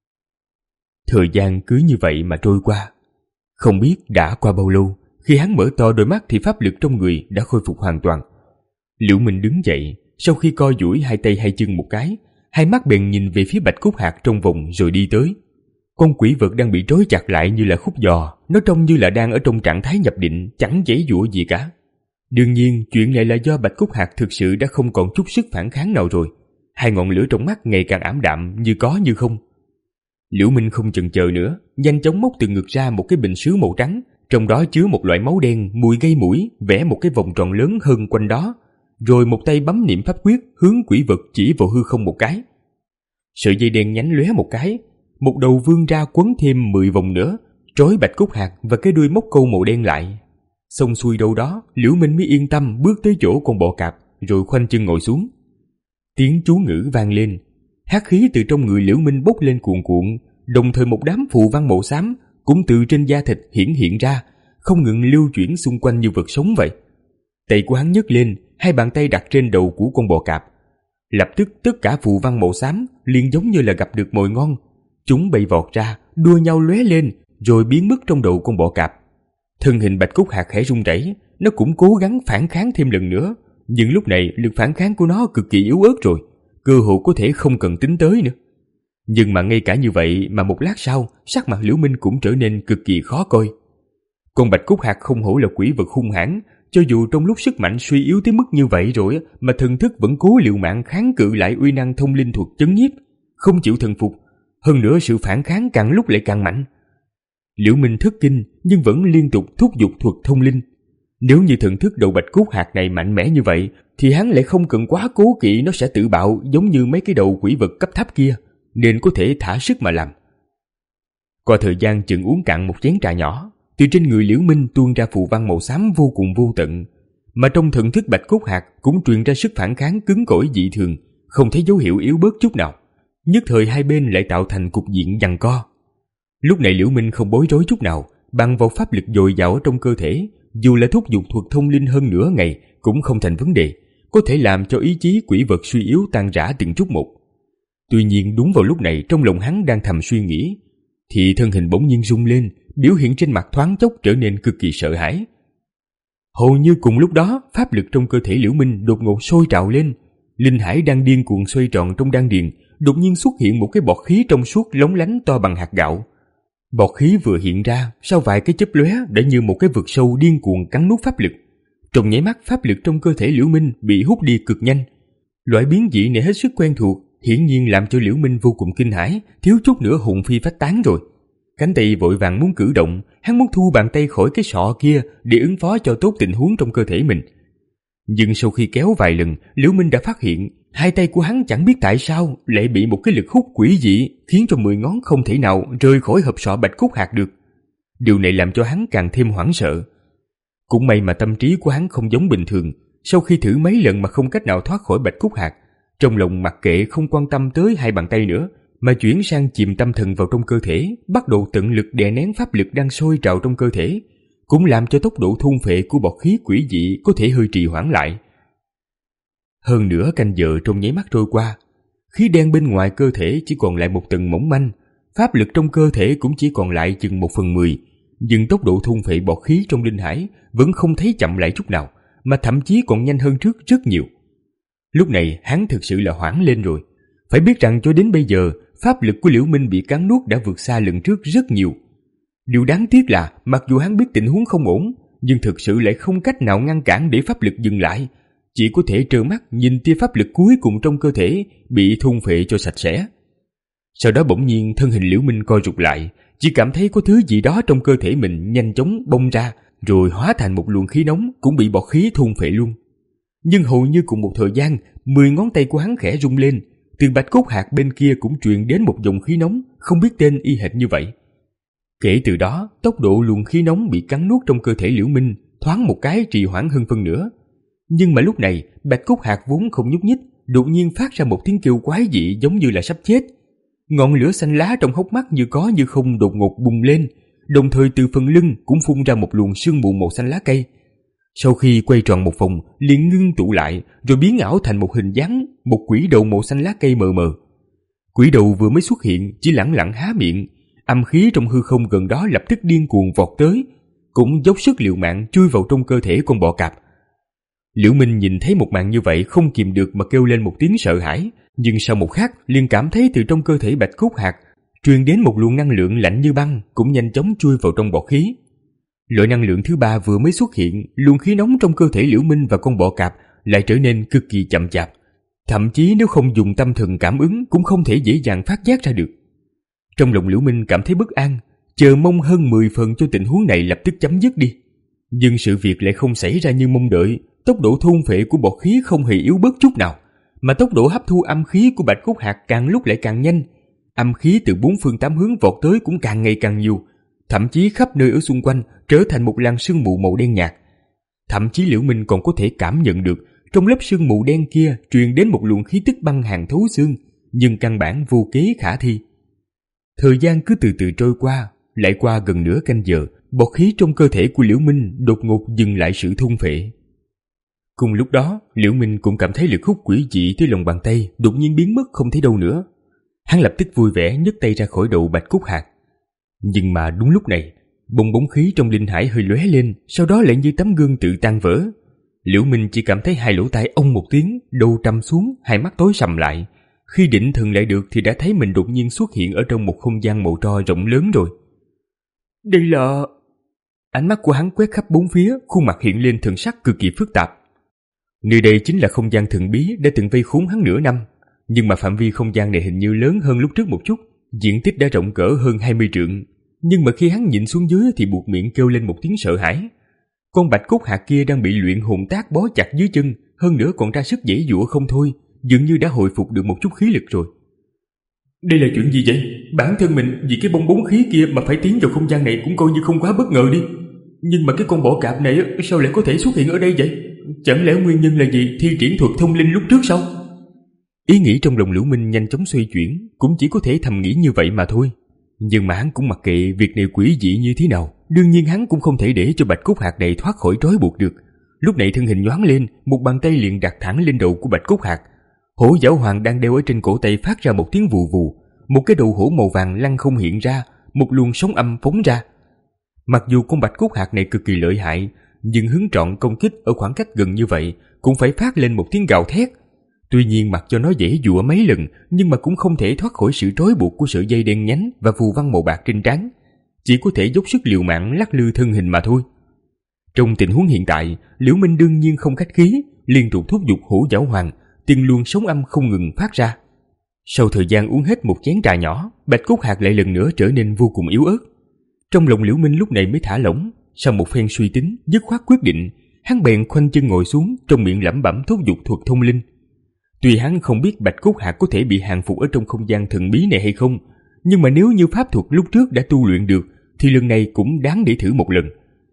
Thời gian cứ như vậy mà trôi qua. Không biết đã qua bao lâu, khi hắn mở to đôi mắt thì pháp lực trong người đã khôi phục hoàn toàn. Liễu Minh đứng dậy, sau khi co duỗi hai tay hai chân một cái, hai mắt bèn nhìn về phía bạch cốt hạt trong vòng rồi đi tới. Con quỷ vật đang bị trói chặt lại như là khúc giò, nó trông như là đang ở trong trạng thái nhập định, chẳng giãy giụa gì cả. Đương nhiên, chuyện này là do bạch cốt hạt thực sự đã không còn chút sức phản kháng nào rồi. Hai ngọn lửa trong mắt ngày càng ảm đạm, như có như không. Liễu Minh không chần chờ nữa, nhanh chóng móc từ ngực ra một cái bình sứ màu trắng, trong đó chứa một loại máu đen mùi gây mũi, vẽ một cái vòng tròn lớn hơn quanh đó, rồi một tay bấm niệm pháp quyết hướng quỷ vật chỉ vào hư không một cái. Sợi dây đen nhánh lóe một cái, một đầu vươn ra quấn thêm mười vòng nữa, trói bạch cốt hạt và cái đuôi móc câu màu đen lại. Xong xuôi đâu đó, Liễu Minh mới yên tâm bước tới chỗ con bò cạp, rồi khoanh chân ngồi xuống. Tiếng chú ngữ vang lên, hắc khí từ trong người Liễu Minh bốc lên cuồn cuộn, đồng thời một đám phù văn màu xám cũng từ trên da thịt hiển hiện ra, không ngừng lưu chuyển xung quanh như vật sống vậy. Tay của hắn nhấc lên, hai bàn tay đặt trên đầu của con bò cạp. Lập tức tất cả phù văn màu xám liền giống như là gặp được mồi ngon, chúng bay vọt ra, đua nhau lóe lên, rồi biến mất trong đầu con bò cạp. Thân hình bạch cốt hạt khẽ run rẩy, nó cũng cố gắng phản kháng thêm lần nữa, nhưng lúc này lực phản kháng của nó cực kỳ yếu ớt rồi, cơ hội có thể không cần tính tới nữa. Nhưng mà ngay cả như vậy mà một lát sau, sắc mặt Liễu Minh cũng trở nên cực kỳ khó coi. Con bạch cốt hạt không hổ là quỷ vật hung hãn, cho dù trong lúc sức mạnh suy yếu tới mức như vậy rồi mà thần thức vẫn cố liều mạng kháng cự lại uy năng thông linh thuật chấn nhiếp, không chịu thần phục. Hơn nữa sự phản kháng càng lúc lại càng mạnh. Liễu Minh thất kinh nhưng vẫn liên tục thúc giục thuật thông linh. Nếu như thần thức đầu bạch cốt hạt này mạnh mẽ như vậy, thì hắn lại không cần quá cố kỵ nó sẽ tự bạo giống như mấy cái đầu quỷ vật cấp thấp kia, nên có thể thả sức mà làm. Qua thời gian chừng uống cạn một chén trà nhỏ, từ trên người Liễu Minh tuôn ra phù văn màu xám vô cùng vô tận, mà trong thần thức bạch cốt hạt cũng truyền ra sức phản kháng cứng cỏi dị thường, không thấy dấu hiệu yếu bớt chút nào. Nhất thời hai bên lại tạo thành cục diện giằng co. Lúc này Liễu Minh không bối rối chút nào, bằng vào pháp lực dồi dào ở trong cơ thể, dù là thúc giục thuật thông linh hơn nửa ngày cũng không thành vấn đề, có thể làm cho ý chí quỷ vật suy yếu tan rã từng chút một. Tuy nhiên đúng vào lúc này, trong lòng hắn đang thầm suy nghĩ, thì thân hình bỗng nhiên rung lên, biểu hiện trên mặt thoáng chốc trở nên cực kỳ sợ hãi. Hầu như cùng lúc đó, pháp lực trong cơ thể Liễu Minh đột ngột sôi trào lên, linh hải đang điên cuồng xoay tròn trong đan điền, đột nhiên xuất hiện một cái bọt khí trong suốt lóng lánh to bằng hạt gạo. Bọt khí vừa hiện ra, sau vài cái chớp lóe đã như một cái vực sâu điên cuồng cắn nuốt pháp lực. Trong nháy mắt, pháp lực trong cơ thể Liễu Minh bị hút đi cực nhanh. Loại biến dị này hết sức quen thuộc, hiển nhiên làm cho Liễu Minh vô cùng kinh hãi, thiếu chút nữa hồn phi phách tán rồi. Cánh tay vội vàng muốn cử động, hắn muốn thu bàn tay khỏi cái sọ kia để ứng phó cho tốt tình huống trong cơ thể mình. Nhưng sau khi kéo vài lần, Liễu Minh đã phát hiện hai tay của hắn chẳng biết tại sao lại bị một cái lực hút quỷ dị khiến cho mười ngón không thể nào rời khỏi hộp sọ bạch cốt hạt được. Điều này làm cho hắn càng thêm hoảng sợ. Cũng may mà tâm trí của hắn không giống bình thường, sau khi thử mấy lần mà không cách nào thoát khỏi bạch cốt hạt, trong lòng mặc kệ không quan tâm tới hai bàn tay nữa, mà chuyển sang chìm tâm thần vào trong cơ thể, bắt đầu tận lực đè nén pháp lực đang sôi trào trong cơ thể, cũng làm cho tốc độ thôn phệ của bọt khí quỷ dị có thể hơi trì hoãn lại. Hơn nửa canh giờ trong nháy mắt trôi qua, khí đen bên ngoài cơ thể chỉ còn lại một tầng mỏng manh, pháp lực trong cơ thể cũng chỉ còn lại chừng một phần mười, nhưng tốc độ thôn phệ bọt khí trong linh hải vẫn không thấy chậm lại chút nào, mà thậm chí còn nhanh hơn trước rất nhiều. Lúc này hắn thực sự là hoảng lên rồi. Phải biết rằng cho đến bây giờ, pháp lực của Liễu Minh bị cắn nuốt đã vượt xa lần trước rất nhiều. Điều đáng tiếc là mặc dù hắn biết tình huống không ổn, nhưng thực sự lại không cách nào ngăn cản để pháp lực dừng lại, chỉ có thể trơ mắt nhìn tia pháp lực cuối cùng trong cơ thể bị thôn phệ cho sạch sẽ. Sau đó bỗng nhiên thân hình Liễu Minh co rụt lại, chỉ cảm thấy có thứ gì đó trong cơ thể mình nhanh chóng bong ra, rồi hóa thành một luồng khí nóng cũng bị bọt khí thôn phệ luôn. Nhưng hầu như cùng một thời gian, mười ngón tay của hắn khẽ rung lên, từ bạch cốt hạt bên kia cũng truyền đến một dòng khí nóng không biết tên y hệt như vậy. Kể từ đó, tốc độ luồng khí nóng bị cắn nuốt trong cơ thể Liễu Minh thoáng một cái trì hoãn hơn phân nửa. Nhưng mà lúc này, Bạch Cốt Hạc vốn không nhúc nhích, đột nhiên phát ra một tiếng kêu quái dị giống như là sắp chết. Ngọn lửa xanh lá trong hốc mắt như có như không đột ngột bùng lên, đồng thời từ phần lưng cũng phun ra một luồng sương mù màu xanh lá cây. Sau khi quay tròn một vòng, liền ngưng tụ lại, rồi biến ảo thành một hình dáng, một quỷ đầu màu xanh lá cây mờ mờ. Quỷ đầu vừa mới xuất hiện, chỉ lẳng lặng há miệng, âm khí trong hư không gần đó lập tức điên cuồng vọt tới, cũng dốc sức liều mạng chui vào trong cơ thể con bọ cạp. Liễu Minh nhìn thấy một màn như vậy không kìm được mà kêu lên một tiếng sợ hãi, nhưng sau một khắc liền cảm thấy từ trong cơ thể Bạch Cốt Hạc truyền đến một luồng năng lượng lạnh như băng, cũng nhanh chóng chui vào trong bọ khí. Loại năng lượng thứ ba vừa mới xuất hiện, luồng khí nóng trong cơ thể Liễu Minh và con bọ cạp lại trở nên cực kỳ chậm chạp, thậm chí nếu không dùng tâm thần cảm ứng cũng không thể dễ dàng phát giác ra được. Trong lòng Liễu Minh cảm thấy bất an, chờ mong hơn mười phần cho tình huống này lập tức chấm dứt đi. Nhưng sự việc lại không xảy ra như mong đợi. Tốc độ thôn phệ của bọ khí không hề yếu bớt chút nào, mà tốc độ hấp thu âm khí của Bạch Cốt Hạc càng lúc lại càng nhanh. Âm khí từ bốn phương tám hướng vọt tới cũng càng ngày càng nhiều, thậm chí khắp nơi ở xung quanh trở thành một làn sương mù màu đen nhạt. Thậm chí Liễu Minh còn có thể cảm nhận được trong lớp sương mù đen kia truyền đến một luồng khí tức băng hàn thấu xương, nhưng căn bản vô kế khả thi. Thời gian cứ từ từ trôi qua, lại qua gần nửa canh giờ, bọ khí trong cơ thể của Liễu Minh đột ngột dừng lại sự thôn phệ. Cùng lúc đó, Liễu Minh cũng cảm thấy lực hút quỷ dị tới lòng bàn tay đột nhiên biến mất không thấy đâu nữa. Hắn lập tức vui vẻ nhấc tay ra khỏi đầu Bạch Cốt Hạc. Nhưng mà đúng lúc này, bong bóng khí trong linh hải hơi lóe lên, sau đó lại như tấm gương tự tan vỡ. Liễu Minh chỉ cảm thấy hai lỗ tai ông một tiếng, đầu trầm xuống, hai mắt tối sầm lại. Khi định thần lại được thì đã thấy mình đột nhiên xuất hiện ở trong một không gian màu tro rộng lớn rồi. Đây là... Ánh mắt của hắn quét khắp bốn phía, khuôn mặt hiện lên thần sắc cực kỳ phức tạp. Nơi đây chính là không gian thần bí đã từng vây khốn hắn nửa năm, nhưng mà phạm vi không gian này hình như lớn hơn lúc trước một chút, diện tích đã rộng cỡ hơn hai mươi trượng. Nhưng mà khi hắn nhìn xuống dưới thì buộc miệng kêu lên một tiếng sợ hãi. Con Bạch Cốt Hạc kia đang bị luyện hồn tác bó chặt dưới chân, hơn nữa còn ra sức giãy giụa không thôi, dường như đã hồi phục được một chút khí lực rồi. Đây là chuyện gì vậy? Bản thân mình vì cái bong bóng khí kia mà phải tiến vào không gian này cũng coi như không quá bất ngờ đi. Nhưng mà cái con bọ cạp này sao lại có thể xuất hiện ở đây vậy? Chẳng lẽ nguyên nhân là gì thi triển thuật thông linh lúc trước sao? Ý nghĩ trong lòng Liễu Minh nhanh chóng xoay chuyển, cũng chỉ có thể thầm nghĩ như vậy mà thôi. Nhưng mà hắn cũng mặc kệ việc này quỷ dị như thế nào, đương nhiên hắn cũng không thể để cho Bạch Cốt Hạc này thoát khỏi trói buộc được. Lúc này thân hình nhoáng lên, một bàn tay liền đặt thẳng lên đầu của Bạch Cốt Hạc. Hổ Giảo Hoàng đang đeo ở trên cổ tay phát ra một tiếng vù vù, một cái đầu hổ màu vàng lăng không hiện ra, một luồng sóng âm phóng ra. Mặc dù con Bạch Cốt Hạc này cực kỳ lợi hại, nhưng hướng trọn công kích ở khoảng cách gần như vậy cũng phải phát lên một tiếng gào thét. Tuy nhiên mặc cho nó giãy giụa mấy lần, nhưng mà cũng không thể thoát khỏi sự trói buộc của sợi dây đen nhánh và phù văn màu bạc trên trán, chỉ có thể dốc sức liều mạng lắc lư thân hình mà thôi. Trong tình huống hiện tại, Liễu Minh đương nhiên không khách khí, liên tục thúc giục Hổ Giảo Hoàng, từng luồng sóng âm không ngừng phát ra. Sau thời gian uống hết một chén trà nhỏ, Bạch Cốt Hạc lại lần nữa trở nên vô cùng yếu ớt. Trong lòng Liễu Minh lúc này mới thả lỏng, sau một phen suy tính, dứt khoát quyết định, hắn bèn khoanh chân ngồi xuống, trong miệng lẩm bẩm thúc giục thuật thông linh. Tuy hắn không biết Bạch Cốt Hạc có thể bị hàng phục ở trong không gian thần bí này hay không, nhưng mà nếu như pháp thuật lúc trước đã tu luyện được, thì lần này cũng đáng để thử một lần.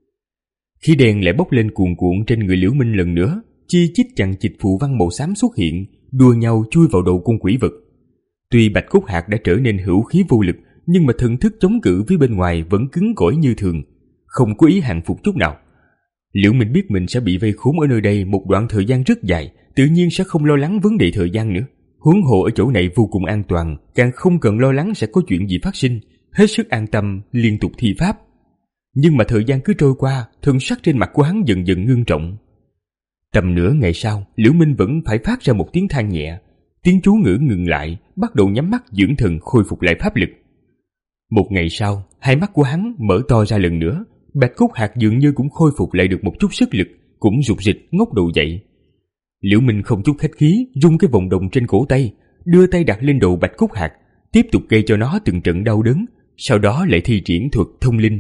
Khí đen lại bốc lên cuồn cuộn trên người Liễu Minh lần nữa, chi chít chằng chịt phù văn màu xám xuất hiện, đua nhau chui vào đầu con quỷ vật. Tuy Bạch Cốt Hạc đã trở nên hữu khí vô lực, nhưng mà thần thức chống cự với bên ngoài vẫn cứng cỏi như thường, không có ý hàng phục chút nào. Liễu Minh biết mình sẽ bị vây khốn ở nơi đây một đoạn thời gian rất dài, tự nhiên sẽ không lo lắng vấn đề thời gian nữa. Huống hồ ở chỗ này vô cùng an toàn, càng không cần lo lắng sẽ có chuyện gì phát sinh, hết sức an tâm liên tục thi pháp. Nhưng mà thời gian cứ trôi qua, thần sắc trên mặt của hắn dần dần ngưng trọng. Tầm nửa ngày sau, Liễu Minh vẫn phải phát ra một tiếng than nhẹ, tiếng chú ngữ ngừng lại, bắt đầu nhắm mắt dưỡng thần khôi phục lại pháp lực. Một ngày sau, hai mắt của hắn mở to ra lần nữa, Bạch Cốt Hạc dường như cũng khôi phục lại được một chút sức lực, cũng rụt rịch ngóc đầu dậy. Liễu Minh không chút khách khí, rung cái vòng đồng trên cổ tay, đưa tay đặt lên đầu Bạch Cốt Hạc, tiếp tục gây cho nó từng trận đau đớn, sau đó lại thi triển thuật thông linh.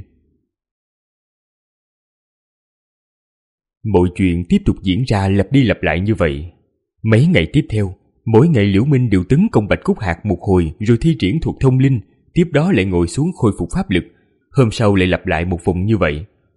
Mọi chuyện tiếp tục diễn ra lặp đi lặp lại như vậy. Mấy ngày tiếp theo, mỗi ngày Liễu Minh đều tấn công Bạch Cốt Hạc một hồi rồi thi triển thuật thông linh, tiếp đó lại ngồi xuống khôi phục pháp lực, hôm sau lại lặp lại một vòng như vậy.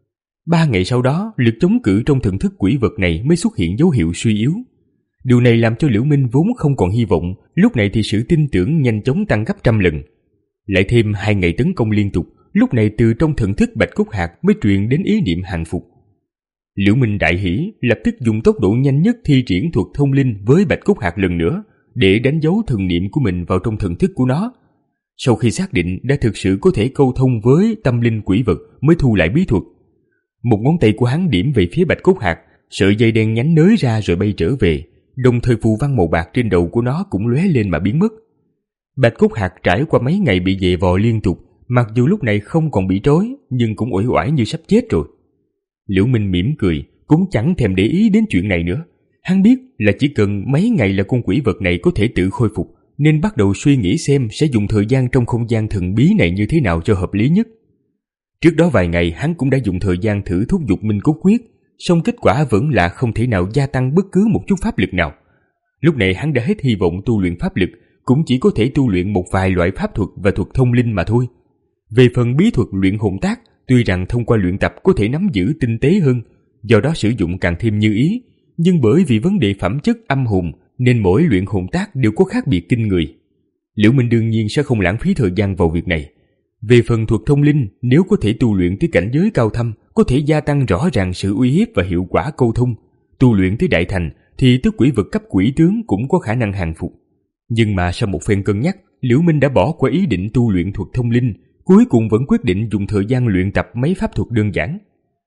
Ba ngày sau đó, lực chống cự trong thần thức quỷ vật này mới xuất hiện dấu hiệu suy yếu. Điều này làm cho Liễu Minh vốn không còn hy vọng, lúc này thì sự tin tưởng nhanh chóng tăng gấp trăm lần. Lại thêm hai ngày tấn công liên tục, lúc này từ trong thần thức Bạch Cốt Hạc mới truyền đến ý niệm hàng phục. Liễu Minh đại hỉ, lập tức dùng tốc độ nhanh nhất thi triển thuật thông linh với Bạch Cốt Hạc lần nữa, để đánh dấu thần niệm của mình vào trong thần thức của nó. Sau khi xác định đã thực sự có thể câu thông với tâm linh quỷ vật mới thu lại bí thuật. Một ngón tay của hắn điểm về phía Bạch Cốt Hạc, sợi dây đen nhánh nới ra rồi bay trở về, đồng thời phù văn màu bạc trên đầu của nó cũng lóe lên mà biến mất. Bạch Cốt Hạc trải qua mấy ngày bị dày vò liên tục, mặc dù lúc này không còn bị trói, nhưng cũng uể oải như sắp chết rồi. Liễu Minh mỉm cười, cũng chẳng thèm để ý đến chuyện này nữa. Hắn biết là chỉ cần mấy ngày là con quỷ vật này có thể tự khôi phục, nên bắt đầu suy nghĩ xem sẽ dùng thời gian trong không gian thần bí này như thế nào cho hợp lý nhất. Trước đó vài ngày hắn cũng đã dùng thời gian thử thúc giục Minh Cốt Quyết, song kết quả vẫn là không thể nào gia tăng bất cứ một chút pháp lực nào. Lúc này hắn đã hết hy vọng tu luyện pháp lực, cũng chỉ có thể tu luyện một vài loại pháp thuật và thuật thông linh mà thôi. Về phần bí thuật luyện hồn tác, tuy rằng thông qua luyện tập có thể nắm giữ tinh tế hơn, do đó sử dụng càng thêm như ý, nhưng bởi vì vấn đề phẩm chất âm hồn nên mỗi luyện hồn tác đều có khác biệt kinh người. Liễu Minh đương nhiên sẽ không lãng phí thời gian vào việc này. Về phần thuật thông linh, nếu có thể tu luyện tới cảnh giới cao thâm, có thể gia tăng rõ ràng sự uy hiếp và hiệu quả câu thông. Tu luyện tới đại thành thì tức quỷ vật cấp quỷ tướng cũng có khả năng hàng phục. Nhưng mà sau một phen cân nhắc, Liễu Minh đã bỏ qua ý định tu luyện thuật thông linh, cuối cùng vẫn quyết định dùng thời gian luyện tập mấy pháp thuật đơn giản.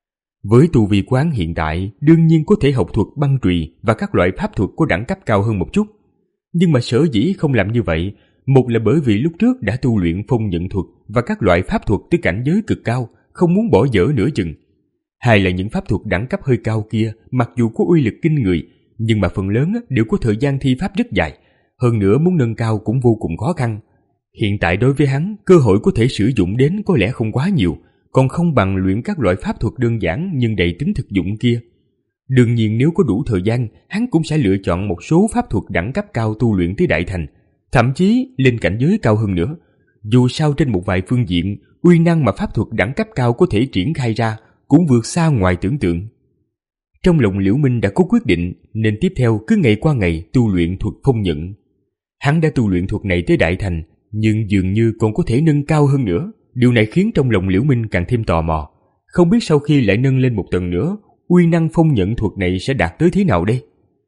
Với tu vi quán hiện tại, đương nhiên có thể học thuật băng trùy và các loại pháp thuật có đẳng cấp cao hơn một chút. Nhưng mà sở dĩ không làm như vậy, một là bởi vì lúc trước đã tu luyện phong nhận thuật và các loại pháp thuật tới cảnh giới cực cao, không muốn bỏ dở nửa chừng. Hai là những pháp thuật đẳng cấp hơi cao kia, mặc dù có uy lực kinh người, nhưng mà phần lớn đều có thời gian thi pháp rất dài, hơn nữa muốn nâng cao cũng vô cùng khó khăn. Hiện tại đối với hắn, cơ hội có thể sử dụng đến có lẽ không quá nhiều, còn không bằng luyện các loại pháp thuật đơn giản nhưng đầy tính thực dụng kia. Đương nhiên nếu có đủ thời gian, hắn cũng sẽ lựa chọn một số pháp thuật đẳng cấp cao tu luyện tới đại thành, thậm chí lên cảnh giới cao hơn nữa. Dù sao trên một vài phương diện, uy năng mà pháp thuật đẳng cấp cao có thể triển khai ra cũng vượt xa ngoài tưởng tượng. Trong lòng Liễu Minh đã có quyết định, nên tiếp theo cứ ngày qua ngày tu luyện thuật phong nhận. Hắn đã tu luyện thuật này tới đại thành, nhưng dường như còn có thể nâng cao hơn nữa. Điều này khiến trong lòng Liễu Minh càng thêm tò mò, không biết sau khi lại nâng lên một tầng nữa, uy năng phong nhận thuật này sẽ đạt tới thế nào đây?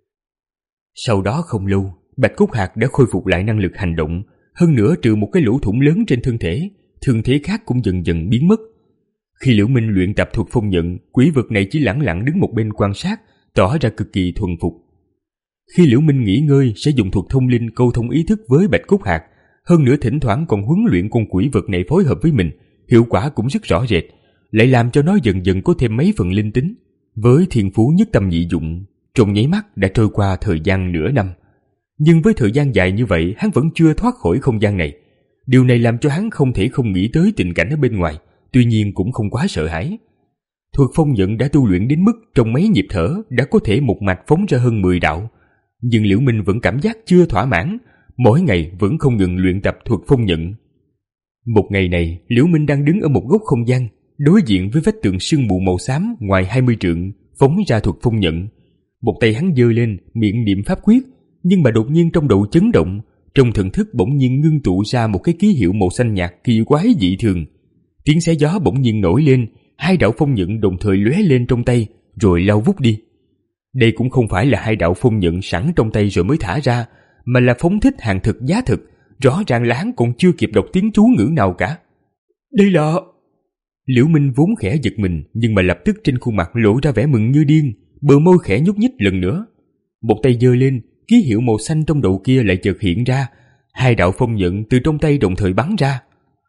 Sau đó không lâu, Bạch Cốt Hạc đã khôi phục lại năng lực hành động, hơn nữa trừ một cái lỗ thủng lớn trên thân thể, thương thế khác cũng dần dần biến mất. Khi Liễu Minh luyện tập thuật phong nhận, quỷ vật này chỉ lẳng lặng đứng một bên quan sát, tỏ ra cực kỳ thuần phục. Khi Liễu Minh nghỉ ngơi sẽ dùng thuật thông linh câu thông ý thức với Bạch Cốt Hạc, hơn nữa thỉnh thoảng còn huấn luyện con quỷ vật này phối hợp với mình, hiệu quả cũng rất rõ rệt, lại làm cho nó dần dần có thêm mấy phần linh tính. Với thiên phú nhất tâm nhị dụng, trong nháy mắt đã trôi qua thời gian nửa năm. Nhưng với thời gian dài như vậy, hắn vẫn chưa thoát khỏi không gian này. Điều này làm cho hắn không thể không nghĩ tới tình cảnh ở bên ngoài, tuy nhiên cũng không quá sợ hãi. Thuật phong nhận đã tu luyện đến mức trong mấy nhịp thở đã có thể một mạch phóng ra hơn mười đạo. Nhưng Liễu Minh vẫn cảm giác chưa thỏa mãn, mỗi ngày vẫn không ngừng luyện tập thuật phong nhận. Một ngày này, Liễu Minh đang đứng ở một góc không gian, đối diện với vách tường sương mù màu xám ngoài hai mươi trượng, phóng ra thuật phong nhận. Một tay hắn giơ lên, miệng niệm pháp quyết, nhưng mà đột nhiên trong đầu chấn động, trong thần thức bỗng nhiên ngưng tụ ra một cái ký hiệu màu xanh nhạt kỳ quái dị thường. Tiếng xé gió bỗng nhiên nổi lên, hai đạo phong nhận đồng thời lóe lên trong tay, rồi lao vút đi. Đây cũng không phải là hai đạo phong nhận sẵn trong tay rồi mới thả ra, mà là phóng thích hàng thực giá thực, rõ ràng là hắn còn chưa kịp đọc tiếng chú ngữ nào cả. Đây là... Liễu Minh vốn khẽ giật mình, nhưng mà lập tức trên khuôn mặt lộ ra vẻ mừng như điên, bờ môi khẽ nhúc nhích lần nữa. Một tay giơ lên, ký hiệu màu xanh trong đầu kia lại chợt hiện ra, hai đạo phong nhận từ trong tay đồng thời bắn ra.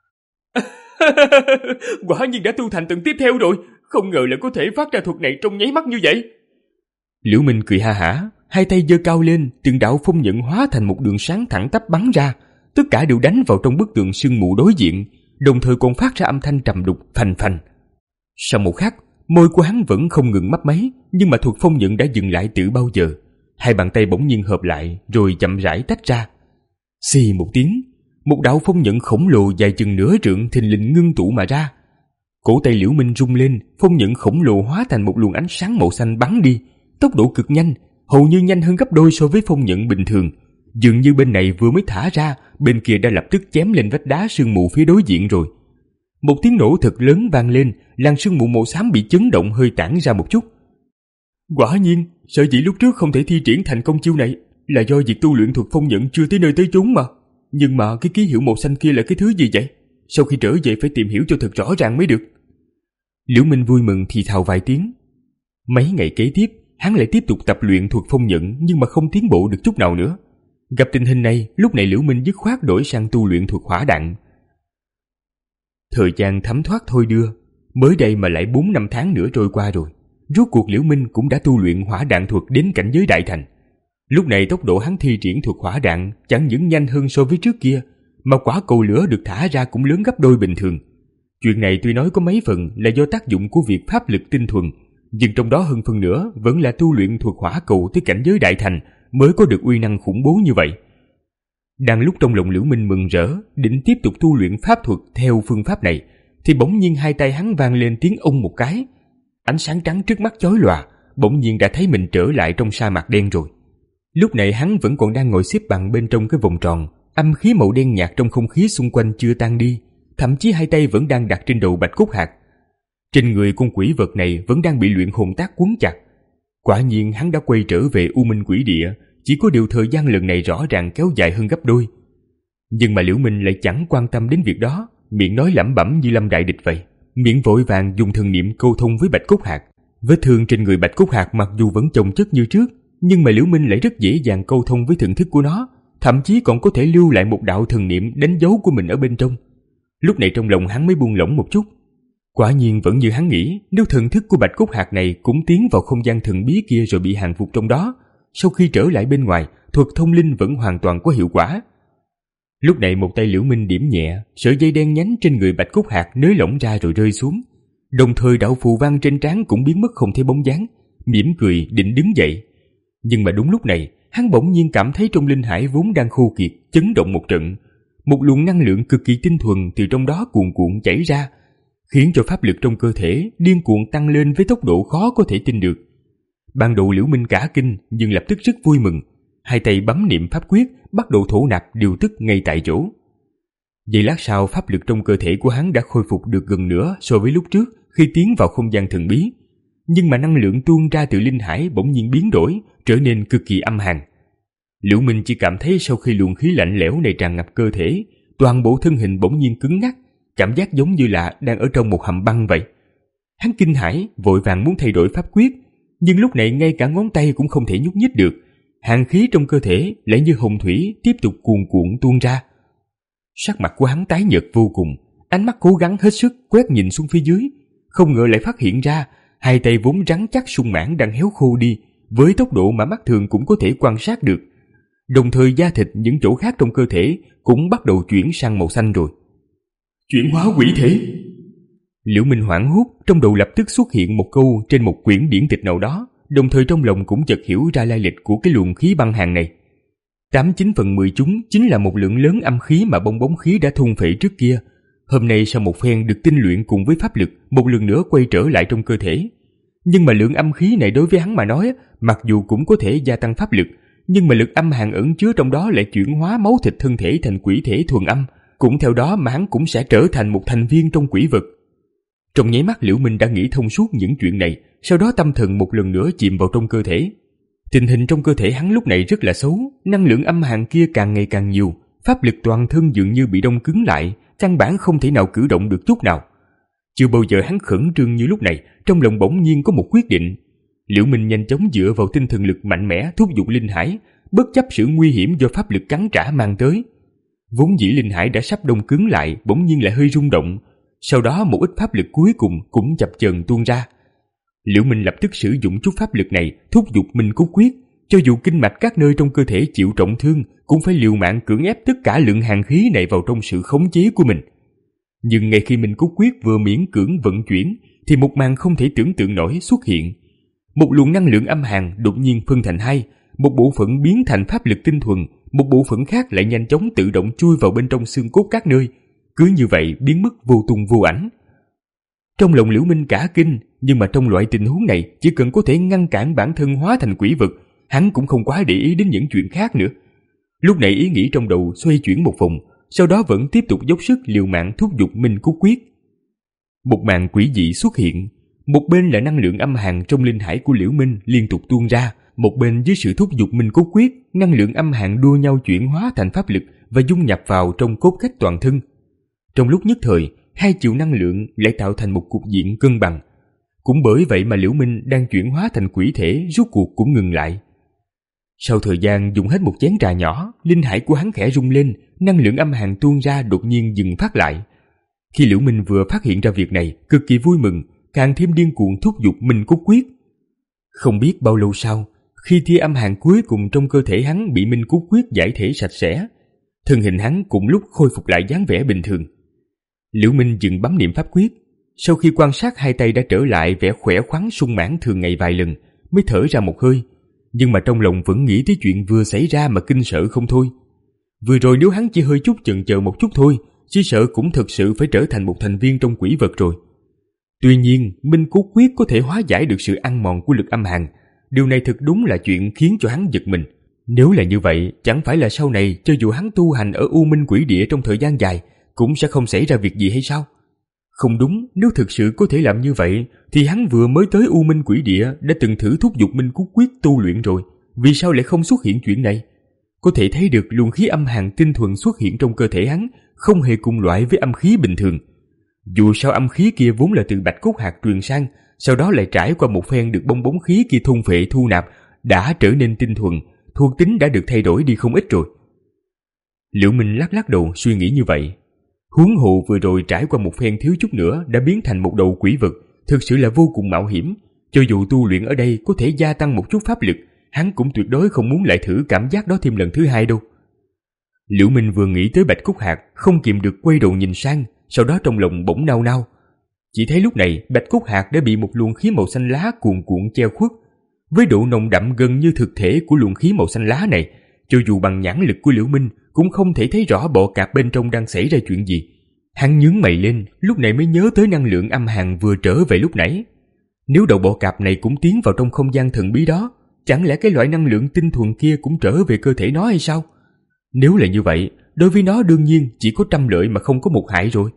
Quả nhiên đã tu thành tầng tiếp theo rồi, không ngờ là có thể phát ra thuật này trong nháy mắt như vậy. Liễu Minh cười ha hả, hai tay giơ cao lên, từng đạo phong nhận hóa thành một đường sáng thẳng tắp bắn ra, tất cả đều đánh vào trong bức tường sương mù đối diện, đồng thời còn phát ra âm thanh trầm đục phành phành. Sau một khắc, môi của hắn vẫn không ngừng mấp máy, nhưng mà thuật phong nhận đã dừng lại từ bao giờ. Hai bàn tay bỗng nhiên hợp lại, rồi chậm rãi tách ra. Xì một tiếng, một đạo phong nhận khổng lồ dài chừng nửa trượng thình lình ngưng tụ mà ra. Cổ tay Liễu Minh rung lên, phong nhận khổng lồ hóa thành một luồng ánh sáng màu xanh bắn đi, tốc độ cực nhanh, hầu như nhanh hơn gấp đôi so với phong nhận bình thường. Dường như bên này vừa mới thả ra, bên kia đã lập tức chém lên vách đá sương mù phía đối diện rồi. Một tiếng nổ thật lớn vang lên, làn sương mù màu xám bị chấn động hơi tản ra một chút. Quả nhiên, sở dĩ lúc trước không thể thi triển thành công chiêu này là do việc tu luyện thuật phong nhận chưa tới nơi tới chốn mà. Nhưng mà cái ký hiệu màu xanh kia là cái thứ gì vậy? Sau khi trở về phải tìm hiểu cho thật rõ ràng mới được. Liễu Minh vui mừng thì thào vài tiếng. Mấy ngày kế tiếp, hắn lại tiếp tục tập luyện thuật phong nhận nhưng mà không tiến bộ được chút nào nữa. Gặp tình hình này, lúc này Liễu Minh dứt khoát đổi sang tu luyện thuật hỏa đạn. Thời gian thấm thoát thôi đưa, mới đây mà lại bốn năm tháng nữa trôi qua rồi. Rốt cuộc Liễu Minh cũng đã tu luyện hỏa đạn thuật đến cảnh giới đại thành. Lúc này tốc độ hắn thi triển thuật hỏa đạn chẳng những nhanh hơn so với trước kia, mà quả cầu lửa được thả ra cũng lớn gấp đôi bình thường. Chuyện này tuy nói có mấy phần là do tác dụng của việc pháp lực tinh thuần, nhưng trong đó hơn phần nữa vẫn là tu luyện thuật hỏa cầu tới cảnh giới đại thành mới có được uy năng khủng bố như vậy. Đang lúc trong lòng Liễu Minh mừng rỡ, định tiếp tục tu luyện pháp thuật theo phương pháp này, thì bỗng nhiên hai tay hắn vang lên tiếng ông một cái. Ánh sáng trắng trước mắt chói lòa, bỗng nhiên đã thấy mình trở lại trong sa mạc đen rồi. Lúc này hắn vẫn còn đang ngồi xếp bằng bên trong cái vòng tròn, âm khí màu đen nhạt trong không khí xung quanh chưa tan đi, thậm chí hai tay vẫn đang đặt trên đầu bạch cốt hạt. Trên người con quỷ vật này vẫn đang bị luyện hồn tác quấn chặt. Quả nhiên hắn đã quay trở về U Minh Quỷ Địa, chỉ có điều thời gian lần này rõ ràng kéo dài hơn gấp đôi. Nhưng mà Liễu Minh lại chẳng quan tâm đến việc đó, miệng nói lẩm bẩm như lâm đại địch vậy, miệng vội vàng dùng thần niệm câu thông với bạch cốt hạt. Vết thương trên người bạch cốt hạt mặc dù vẫn chồng chất như trước, nhưng mà Liễu Minh lại rất dễ dàng câu thông với thần thức của nó, thậm chí còn có thể lưu lại một đạo thần niệm đánh dấu của mình ở bên trong. Lúc này trong lòng hắn mới buông lỏng một chút. Quả nhiên vẫn như hắn nghĩ, nếu thần thức của bạch cốt hạt này cũng tiến vào không gian thần bí kia rồi bị hàng phục trong đó, sau khi trở lại bên ngoài, thuật thông linh vẫn hoàn toàn có hiệu quả. Lúc này một tay Liễu Minh điểm nhẹ, sợi dây đen nhánh trên người bạch cốt hạt nới lỏng ra rồi rơi xuống. Đồng thời đạo phù văn trên trán cũng biến mất không thấy bóng dáng, mỉm cười định đứng dậy. Nhưng mà đúng lúc này, hắn bỗng nhiên cảm thấy trong linh hải vốn đang khô kiệt chấn động một trận. Một luồng năng lượng cực kỳ tinh thuần từ trong đó cuồn cuộn chảy ra, khiến cho pháp lực trong cơ thể điên cuồng tăng lên với tốc độ khó có thể tin được. Ban đầu Liễu Minh cả kinh nhưng lập tức rất vui mừng, hai tay bấm niệm pháp quyết bắt đầu thổ nạp điều tức ngay tại chỗ. Giây lát sau, pháp lực trong cơ thể của hắn đã khôi phục được gần nửa so với lúc trước khi tiến vào không gian thần bí. Nhưng mà năng lượng tuôn ra từ linh hải bỗng nhiên biến đổi, trở nên cực kỳ âm hàn. Liễu Minh chỉ cảm thấy sau khi luồng khí lạnh lẽo này tràn ngập cơ thể, toàn bộ thân hình bỗng nhiên cứng ngắc, cảm giác giống như là đang ở trong một hầm băng vậy. Hắn kinh hãi, vội vàng muốn thay đổi pháp quyết, nhưng lúc này ngay cả ngón tay cũng không thể nhúc nhích được. Hàn khí trong cơ thể lại như hồng thủy tiếp tục cuồn cuộn tuôn ra. Sắc mặt của hắn tái nhợt vô cùng, ánh mắt cố gắng hết sức quét nhìn xuống phía dưới, không ngờ lại phát hiện ra hai tay vốn rắn chắc sung mãn đang héo khô đi với tốc độ mà mắt thường cũng có thể quan sát được. Đồng thời da thịt những chỗ khác trong cơ thể cũng bắt đầu chuyển sang màu xanh rồi. Chuyển hóa quỷ thể. Liễu Minh hoảng hốt, trong đầu lập tức xuất hiện một câu trên một quyển điển tịch nào đó, đồng thời trong lòng cũng chợt hiểu ra lai lịch của cái luồng khí băng hàn này. Tám chín phần mười chúng chính là một lượng lớn âm khí mà bong bóng khí đã thôn phệ trước kia. Hôm nay sau một phen được tinh luyện cùng với pháp lực, một lần nữa quay trở lại trong cơ thể. Nhưng mà lượng âm khí này đối với hắn mà nói, mặc dù cũng có thể gia tăng pháp lực, nhưng mà lực âm hàn ẩn chứa trong đó lại chuyển hóa máu thịt thân thể thành quỷ thể thuần âm, cũng theo đó mà hắn cũng sẽ trở thành một thành viên trong quỷ vực. Trong nháy mắt Liễu Minh đã nghĩ thông suốt những chuyện này, sau đó tâm thần một lần nữa chìm vào trong cơ thể. Tình hình trong cơ thể hắn lúc này rất là xấu, năng lượng âm hàn kia càng ngày càng nhiều, pháp lực toàn thân dường như bị đông cứng lại, căn bản không thể nào cử động được chút nào. Chưa bao giờ hắn khẩn trương như lúc này, trong lòng bỗng nhiên có một quyết định. Liễu Minh nhanh chóng dựa vào tinh thần lực mạnh mẽ thúc giục linh hải, bất chấp sự nguy hiểm do pháp lực cắn trả mang tới. Vốn dĩ linh hải đã sắp đông cứng lại, bỗng nhiên lại hơi rung động. Sau đó một ít pháp lực cuối cùng cũng chập chờn tuôn ra. Liễu Minh lập tức sử dụng chút pháp lực này thúc giục Minh Cốt Quyết, cho dù kinh mạch các nơi trong cơ thể chịu trọng thương cũng phải liều mạng cưỡng ép tất cả lượng hàn khí này vào trong sự khống chế của mình. Nhưng ngay khi Minh Cốt Quyết vừa miễn cưỡng vận chuyển thì một màn không thể tưởng tượng nổi xuất hiện. Một luồng năng lượng âm hàn đột nhiên phân thành hai, một bộ phận biến thành pháp lực tinh thuần, một bộ phận khác lại nhanh chóng tự động chui vào bên trong xương cốt các nơi, cứ như vậy biến mất vô tung vô ảnh. Trong lòng Liễu Minh cả kinh, nhưng mà trong loại tình huống này, chỉ cần có thể ngăn cản bản thân hóa thành quỷ vật, hắn cũng không quá để ý đến những chuyện khác nữa. Lúc này ý nghĩ trong đầu xoay chuyển một vòng, sau đó vẫn tiếp tục dốc sức liều mạng thúc giục Minh Cốt Quyết. Một màn quỷ dị xuất hiện, một bên là năng lượng âm hàn trong linh hải của Liễu Minh liên tục tuôn ra, một bên dưới sự thúc giục Minh Cốt Quyết, năng lượng âm hàn đua nhau chuyển hóa thành pháp lực và dung nhập vào trong cốt cách toàn thân. Trong lúc nhất thời, hai chiều năng lượng lại tạo thành một cục diện cân bằng. Cũng bởi vậy mà Liễu Minh đang chuyển hóa thành quỷ thể rốt cuộc cũng ngừng lại. Sau thời gian dùng hết một chén trà nhỏ, linh hải của hắn khẽ rung lên, năng lượng âm hàn tuôn ra đột nhiên dừng phát lại. Khi Liễu Minh vừa phát hiện ra việc này, cực kỳ vui mừng, càng thêm điên cuồng thúc giục Minh Cốt Quyết. Không biết bao lâu sau, khi tia âm hàn cuối cùng trong cơ thể hắn bị Minh Cốt Quyết giải thể sạch sẽ, thân hình hắn cùng lúc khôi phục lại dáng vẻ bình thường. Liễu Minh dừng bấm niệm pháp quyết, sau khi quan sát hai tay đã trở lại vẻ khỏe khoắn sung mãn thường ngày vài lần, mới thở ra một hơi, nhưng mà trong lòng vẫn nghĩ tới chuyện vừa xảy ra mà kinh sợ không thôi. Vừa rồi nếu hắn chỉ hơi chút chần chờ một chút thôi, chỉ sợ cũng thực sự phải trở thành một thành viên trong quỷ vật rồi. Tuy nhiên, Minh Cốt Quyết có thể hóa giải được sự ăn mòn của lực âm hàn, điều này thực đúng là chuyện khiến cho hắn giật mình. Nếu là như vậy, chẳng phải là sau này cho dù hắn tu hành ở U Minh Quỷ Địa trong thời gian dài, cũng sẽ không xảy ra việc gì hay sao? Không đúng, nếu thực sự có thể làm như vậy, thì hắn vừa mới tới U Minh Quỷ Địa đã từng thử thúc giục Minh Cốt Quyết tu luyện rồi, vì sao lại không xuất hiện chuyện này? Có thể thấy được luồng khí âm hàn tinh thuần xuất hiện trong cơ thể hắn không hề cùng loại với âm khí bình thường. Dù sao âm khí kia vốn là từ bạch cốt hạt truyền sang, sau đó lại trải qua một phen được bong bóng khí kia thôn phệ thu nạp, đã trở nên tinh thuần, thuộc tính đã được thay đổi đi không ít rồi. Liễu Minh lắc lắc đầu suy nghĩ như vậy. Huống hồ vừa rồi trải qua một phen thiếu chút nữa đã biến thành một đầu quỷ vật, thực sự là vô cùng mạo hiểm. Cho dù tu luyện ở đây có thể gia tăng một chút pháp lực, hắn cũng tuyệt đối không muốn lại thử cảm giác đó thêm lần thứ hai đâu. Liễu Minh vừa nghĩ tới bạch cốt hạt, không kìm được quay đầu nhìn sang, sau đó trong lòng bỗng nao nao. Chỉ thấy lúc này bạch cốt hạt đã bị một luồng khí màu xanh lá cuồn cuộn che khuất. Với độ nồng đậm gần như thực thể của luồng khí màu xanh lá này, cho dù bằng nhãn lực của Liễu Minh cũng không thể thấy rõ bọ cạp bên trong đang xảy ra chuyện gì. Hắn nhướng mày lên, lúc này mới nhớ tới năng lượng âm hàn vừa trở về lúc nãy. Nếu đầu bọ cạp này cũng tiến vào trong không gian thần bí đó, chẳng lẽ cái loại năng lượng tinh thuần kia cũng trở về cơ thể nó hay sao? Nếu là như vậy, đối với nó đương nhiên chỉ có trăm lợi mà không có một hại rồi.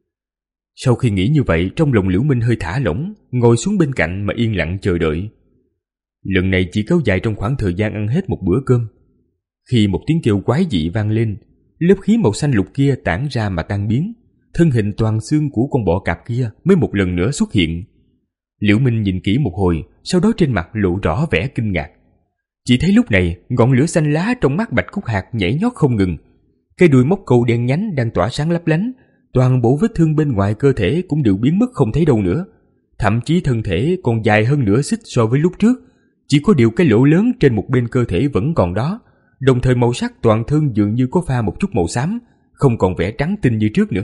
Sau khi nghĩ như vậy, trong lòng Liễu Minh hơi thả lỏng, ngồi xuống bên cạnh mà yên lặng chờ đợi. Lần này chỉ kéo dài trong khoảng thời gian ăn hết một bữa cơm. Khi một tiếng kêu quái dị vang lên, lớp khí màu xanh lục kia tản ra mà tan biến, thân hình toàn xương của con bọ cạp kia mới một lần nữa xuất hiện. Liễu Minh nhìn kỹ một hồi, sau đó trên mặt lộ rõ vẻ kinh ngạc. Chỉ thấy lúc này ngọn lửa xanh lá trong mắt bạch cốt hạt nhảy nhót không ngừng, cái đuôi móc câu đen nhánh đang tỏa sáng lấp lánh, toàn bộ vết thương bên ngoài cơ thể cũng đều biến mất không thấy đâu nữa, thậm chí thân thể còn dài hơn nửa xích so với lúc trước, chỉ có điều cái lỗ lớn trên một bên cơ thể vẫn còn đó, đồng thời màu sắc toàn thân dường như có pha một chút màu xám, không còn vẻ trắng tinh như trước nữa.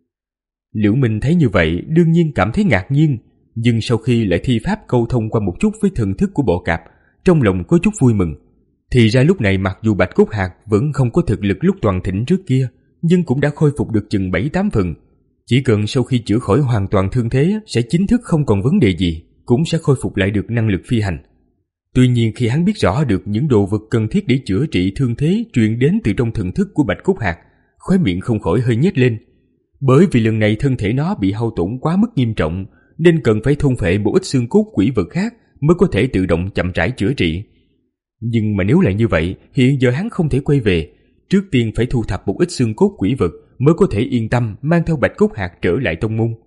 Liễu Minh thấy như vậy đương nhiên cảm thấy ngạc nhiên, nhưng sau khi lại thi pháp câu thông qua một chút với thần thức của bọ cạp, trong lòng có chút vui mừng. Thì ra lúc này mặc dù bạch cốt hạt vẫn không có thực lực lúc toàn thịnh trước kia, nhưng cũng đã khôi phục được chừng bảy tám phần. Chỉ cần sau khi chữa khỏi hoàn toàn thương thế sẽ chính thức không còn vấn đề gì, cũng sẽ khôi phục lại được năng lực phi hành. Tuy nhiên khi hắn biết rõ được những đồ vật cần thiết để chữa trị thương thế truyền đến từ trong thần thức của bạch cốt hạt, khóe miệng không khỏi hơi nhếch lên. Bởi vì lần này thân thể nó bị hao tổn quá mức nghiêm trọng, nên cần phải thôn phệ một ít xương cốt quỷ vật khác mới có thể tự động chậm rãi chữa trị. Nhưng mà nếu là như vậy, hiện giờ hắn không thể quay về, trước tiên phải thu thập một ít xương cốt quỷ vật mới có thể yên tâm mang theo bạch cốt hạt trở lại tông môn.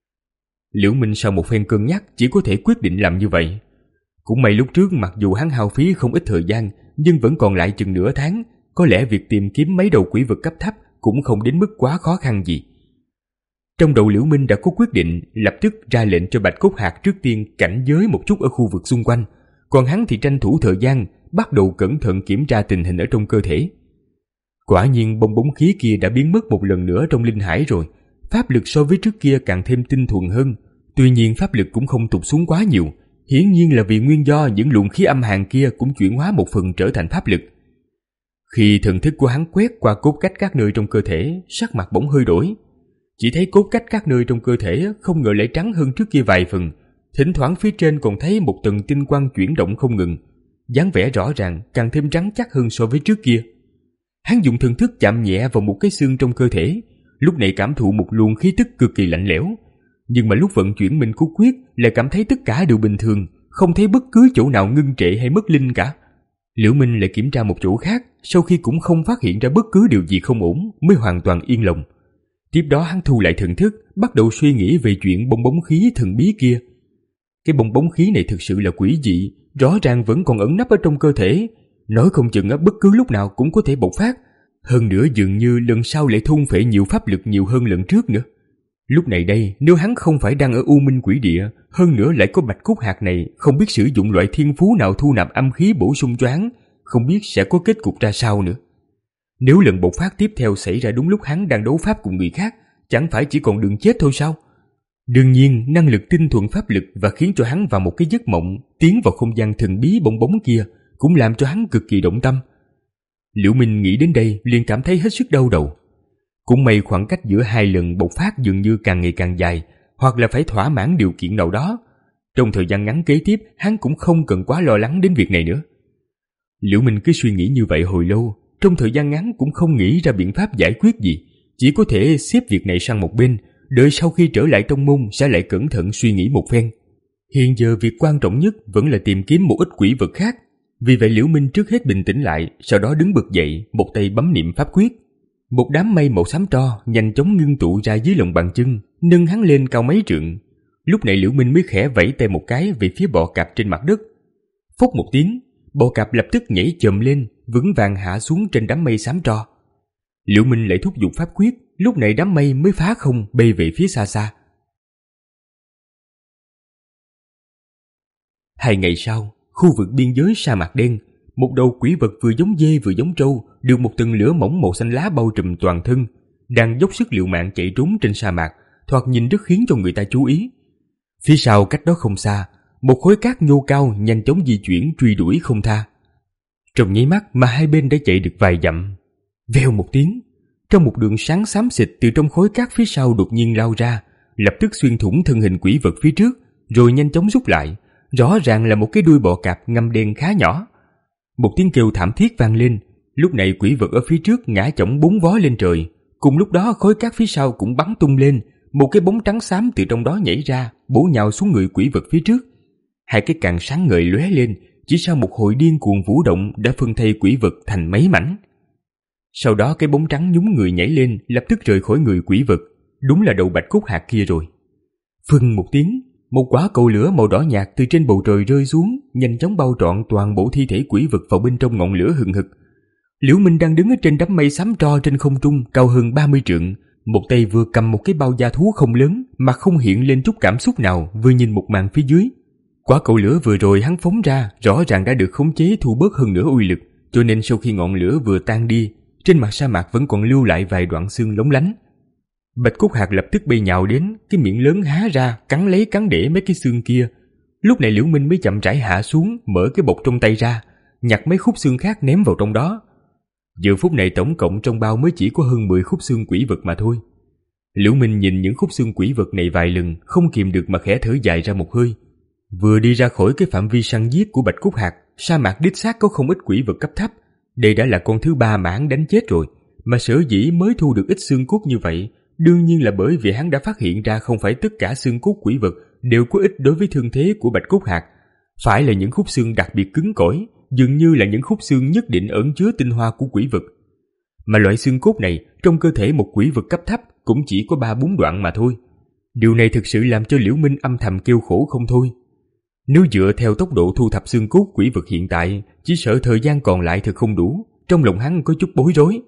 Liễu Minh sau một phen cân nhắc chỉ có thể quyết định làm như vậy. Cũng may lúc trước mặc dù hắn hao phí không ít thời gian, nhưng vẫn còn lại chừng nửa tháng, có lẽ việc tìm kiếm mấy đầu quỷ vật cấp thấp cũng không đến mức quá khó khăn gì. Trong đầu Liễu Minh đã có quyết định, lập tức ra lệnh cho bạch cốt hạt trước tiên cảnh giới một chút ở khu vực xung quanh, còn hắn thì tranh thủ thời gian bắt đầu cẩn thận kiểm tra tình hình ở trong cơ thể. Quả nhiên bong bóng khí kia đã biến mất một lần nữa trong linh hải rồi, pháp lực so với trước kia càng thêm tinh thuần hơn. Tuy nhiên pháp lực cũng không tụt xuống quá nhiều, hiển nhiên là vì nguyên do những luồng khí âm hàn kia cũng chuyển hóa một phần trở thành pháp lực. Khi thần thức của hắn quét qua cốt cách các nơi trong cơ thể, sắc mặt bỗng hơi đổi. Chỉ thấy cốt cách các nơi trong cơ thể không ngờ lại trắng hơn trước kia vài phần, thỉnh thoảng phía trên còn thấy một tầng tinh quang chuyển động không ngừng, dáng vẻ rõ ràng càng thêm rắn chắc hơn so với trước kia. Hắn dùng thần thức chạm nhẹ vào một cái xương trong cơ thể, lúc này cảm thụ một luồng khí tức cực kỳ lạnh lẽo, nhưng mà lúc vận chuyển Minh Cốt Quyết lại cảm thấy tất cả đều bình thường, không thấy bất cứ chỗ nào ngưng trệ hay mất linh cả. Liễu Minh lại kiểm tra một chỗ khác, sau khi cũng không phát hiện ra bất cứ điều gì không ổn mới hoàn toàn yên lòng. Tiếp đó hắn thu lại thần thức, bắt đầu suy nghĩ về chuyện bong bóng khí thần bí kia. Cái bong bóng khí này thực sự là quỷ dị, rõ ràng vẫn còn ẩn nấp ở trong cơ thể, nói không chừng bất cứ lúc nào cũng có thể bộc phát. Hơn nữa dường như lần sau lại thôn phệ nhiều pháp lực nhiều hơn lần trước nữa. Lúc này đây, nếu hắn không phải đang ở U Minh Quỷ Địa, hơn nữa lại có Bạch Cốt Hạc này, không biết sử dụng loại thiên phú nào thu nạp âm khí bổ sung cho hắn, không biết sẽ có kết cục ra sao nữa. Nếu lần bộc phát tiếp theo xảy ra đúng lúc hắn đang đấu pháp cùng người khác, chẳng phải chỉ còn đường chết thôi sao? Đương nhiên, năng lực tinh thuần pháp lực và khiến cho hắn vào một cái giấc mộng, tiến vào không gian thần bí bong bóng kia, cũng làm cho hắn cực kỳ động tâm. Liễu Minh nghĩ đến đây liền cảm thấy hết sức đau đầu. Cũng may khoảng cách giữa hai lần bộc phát dường như càng ngày càng dài, hoặc là phải thỏa mãn điều kiện nào đó. Trong thời gian ngắn kế tiếp, hắn cũng không cần quá lo lắng đến việc này nữa. Liễu Minh cứ suy nghĩ như vậy hồi lâu, trong thời gian ngắn cũng không nghĩ ra biện pháp giải quyết gì, chỉ có thể xếp việc này sang một bên, đợi sau khi trở lại trong môn sẽ lại cẩn thận suy nghĩ một phen. Hiện giờ việc quan trọng nhất vẫn là tìm kiếm một ít quỷ vật khác. Vì vậy Liễu Minh trước hết bình tĩnh lại, sau đó đứng bật dậy, một tay bấm niệm pháp quyết. Một đám mây màu xám tro nhanh chóng ngưng tụ ra dưới lòng bàn chân, nâng hắn lên cao mấy trượng. Lúc này Liễu Minh mới khẽ vẫy tay một cái về phía bọ cạp trên mặt đất. Phốc một tiếng, bọ cạp lập tức nhảy chồm lên, vững vàng hạ xuống trên đám mây xám tro. Liễu Minh lại thúc giục pháp quyết, lúc này đám mây mới phá không bay về phía xa xa. Hai ngày sau, khu vực biên giới sa mạc đen, một đầu quỷ vật vừa giống dê vừa giống trâu, được một tầng lửa mỏng màu xanh lá bao trùm toàn thân, đang dốc sức liều mạng chạy trốn trên sa mạc, thoạt nhìn rất khiến cho người ta chú ý. Phía sau cách đó không xa, một khối cát nhô cao nhanh chóng di chuyển truy đuổi không tha. Trong nháy mắt mà hai bên đã chạy được vài dặm, vèo một tiếng, trong một đường sáng xám xịt từ trong khối cát phía sau đột nhiên lao ra, lập tức xuyên thủng thân hình quỷ vật phía trước, rồi nhanh chóng rút lại. Rõ ràng là một cái đuôi bọ cạp ngăm đen khá nhỏ. Một tiếng kêu thảm thiết vang lên, lúc này quỷ vật ở phía trước ngã chỏng bốn vó lên trời. Cùng lúc đó khối cát phía sau cũng bắn tung lên, một cái bóng trắng xám từ trong đó nhảy ra, bổ nhào xuống người quỷ vật phía trước. Hai cái càng sáng ngời lóe lên, chỉ sau một hồi điên cuồng vũ động đã phân thây quỷ vật thành mấy mảnh. Sau đó cái bóng trắng nhúng người nhảy lên, lập tức rời khỏi người quỷ vật, đúng là đầu Bạch Cốt Hạc kia rồi. Phừng một tiếng, một quả cầu lửa màu đỏ nhạt từ trên bầu trời rơi xuống, nhanh chóng bao trọn toàn bộ thi thể quỷ vật vào bên trong ngọn lửa hừng hực. Liễu Minh đang đứng ở trên đám mây xám tro trên không trung cao hơn ba mươi trượng, một tay vừa cầm một cái bao da thú không lớn mà không hiện lên chút cảm xúc nào, vừa nhìn một màn phía dưới. Quả cầu lửa vừa rồi hắn phóng ra rõ ràng đã được khống chế thu bớt hơn nữa uy lực, cho nên sau khi ngọn lửa vừa tan đi, trên mặt sa mạc vẫn còn lưu lại vài đoạn xương lóng lánh. Bạch Cốt Hạc lập tức bay nhào đến, cái miệng lớn há ra cắn lấy cắn để mấy cái xương kia. Lúc này Liễu Minh mới chậm rãi hạ xuống, mở cái bọc trong tay ra, nhặt mấy khúc xương khác ném vào trong đó. Giờ phút này tổng cộng trong bao mới chỉ có hơn mười khúc xương quỷ vật mà thôi. Liễu Minh nhìn những khúc xương quỷ vật này vài lần, không kìm được mà khẽ thở dài ra một hơi. Vừa đi ra khỏi cái phạm vi săn giết của Bạch Cốt Hạc, sa mạc đích xác có không ít quỷ vật cấp thấp. Đây đã là con thứ ba mà hắn đánh chết rồi, mà sở dĩ mới thu được ít xương cốt như vậy, đương nhiên là bởi vì hắn đã phát hiện ra không phải tất cả xương cốt quỷ vật đều có ích đối với thương thế của Bạch Cốt Hạc, phải là những khúc xương đặc biệt cứng cỏi, dường như là những khúc xương nhất định ẩn chứa tinh hoa của quỷ vật. Mà loại xương cốt này trong cơ thể một quỷ vật cấp thấp cũng chỉ có ba bốn đoạn mà thôi. Điều này thực sự làm cho Liễu Minh âm thầm kêu khổ không thôi. Nếu dựa theo tốc độ thu thập xương cốt quỷ vật hiện tại, chỉ sợ thời gian còn lại thật không đủ, trong lòng hắn có chút bối rối.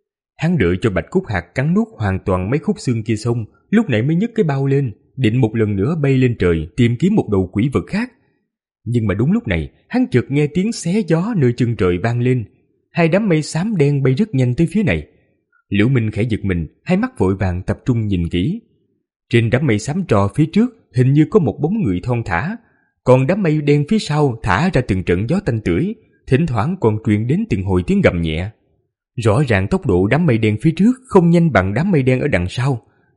Hắn đợi cho Bạch Cốt Hạc cắn nuốt hoàn toàn mấy khúc xương kia xong, lúc này mới nhấc cái bao lên, định một lần nữa bay lên trời tìm kiếm một đầu quỷ vật khác. Nhưng mà đúng lúc này, hắn chợt nghe tiếng xé gió nơi chân trời vang lên, hai đám mây xám đen bay rất nhanh tới phía này. Liễu Minh khẽ giật mình, hai mắt vội vàng tập trung nhìn kỹ. Trên đám mây xám trò phía trước hình như có một bóng người thon thả, còn đám mây đen phía sau thả ra từng trận gió tanh tưởi, thỉnh thoảng còn truyền đến từng hồi tiếng gầm nhẹ. Rõ ràng tốc độ đám mây đen phía trước không nhanh bằng đám mây đen ở đằng sau,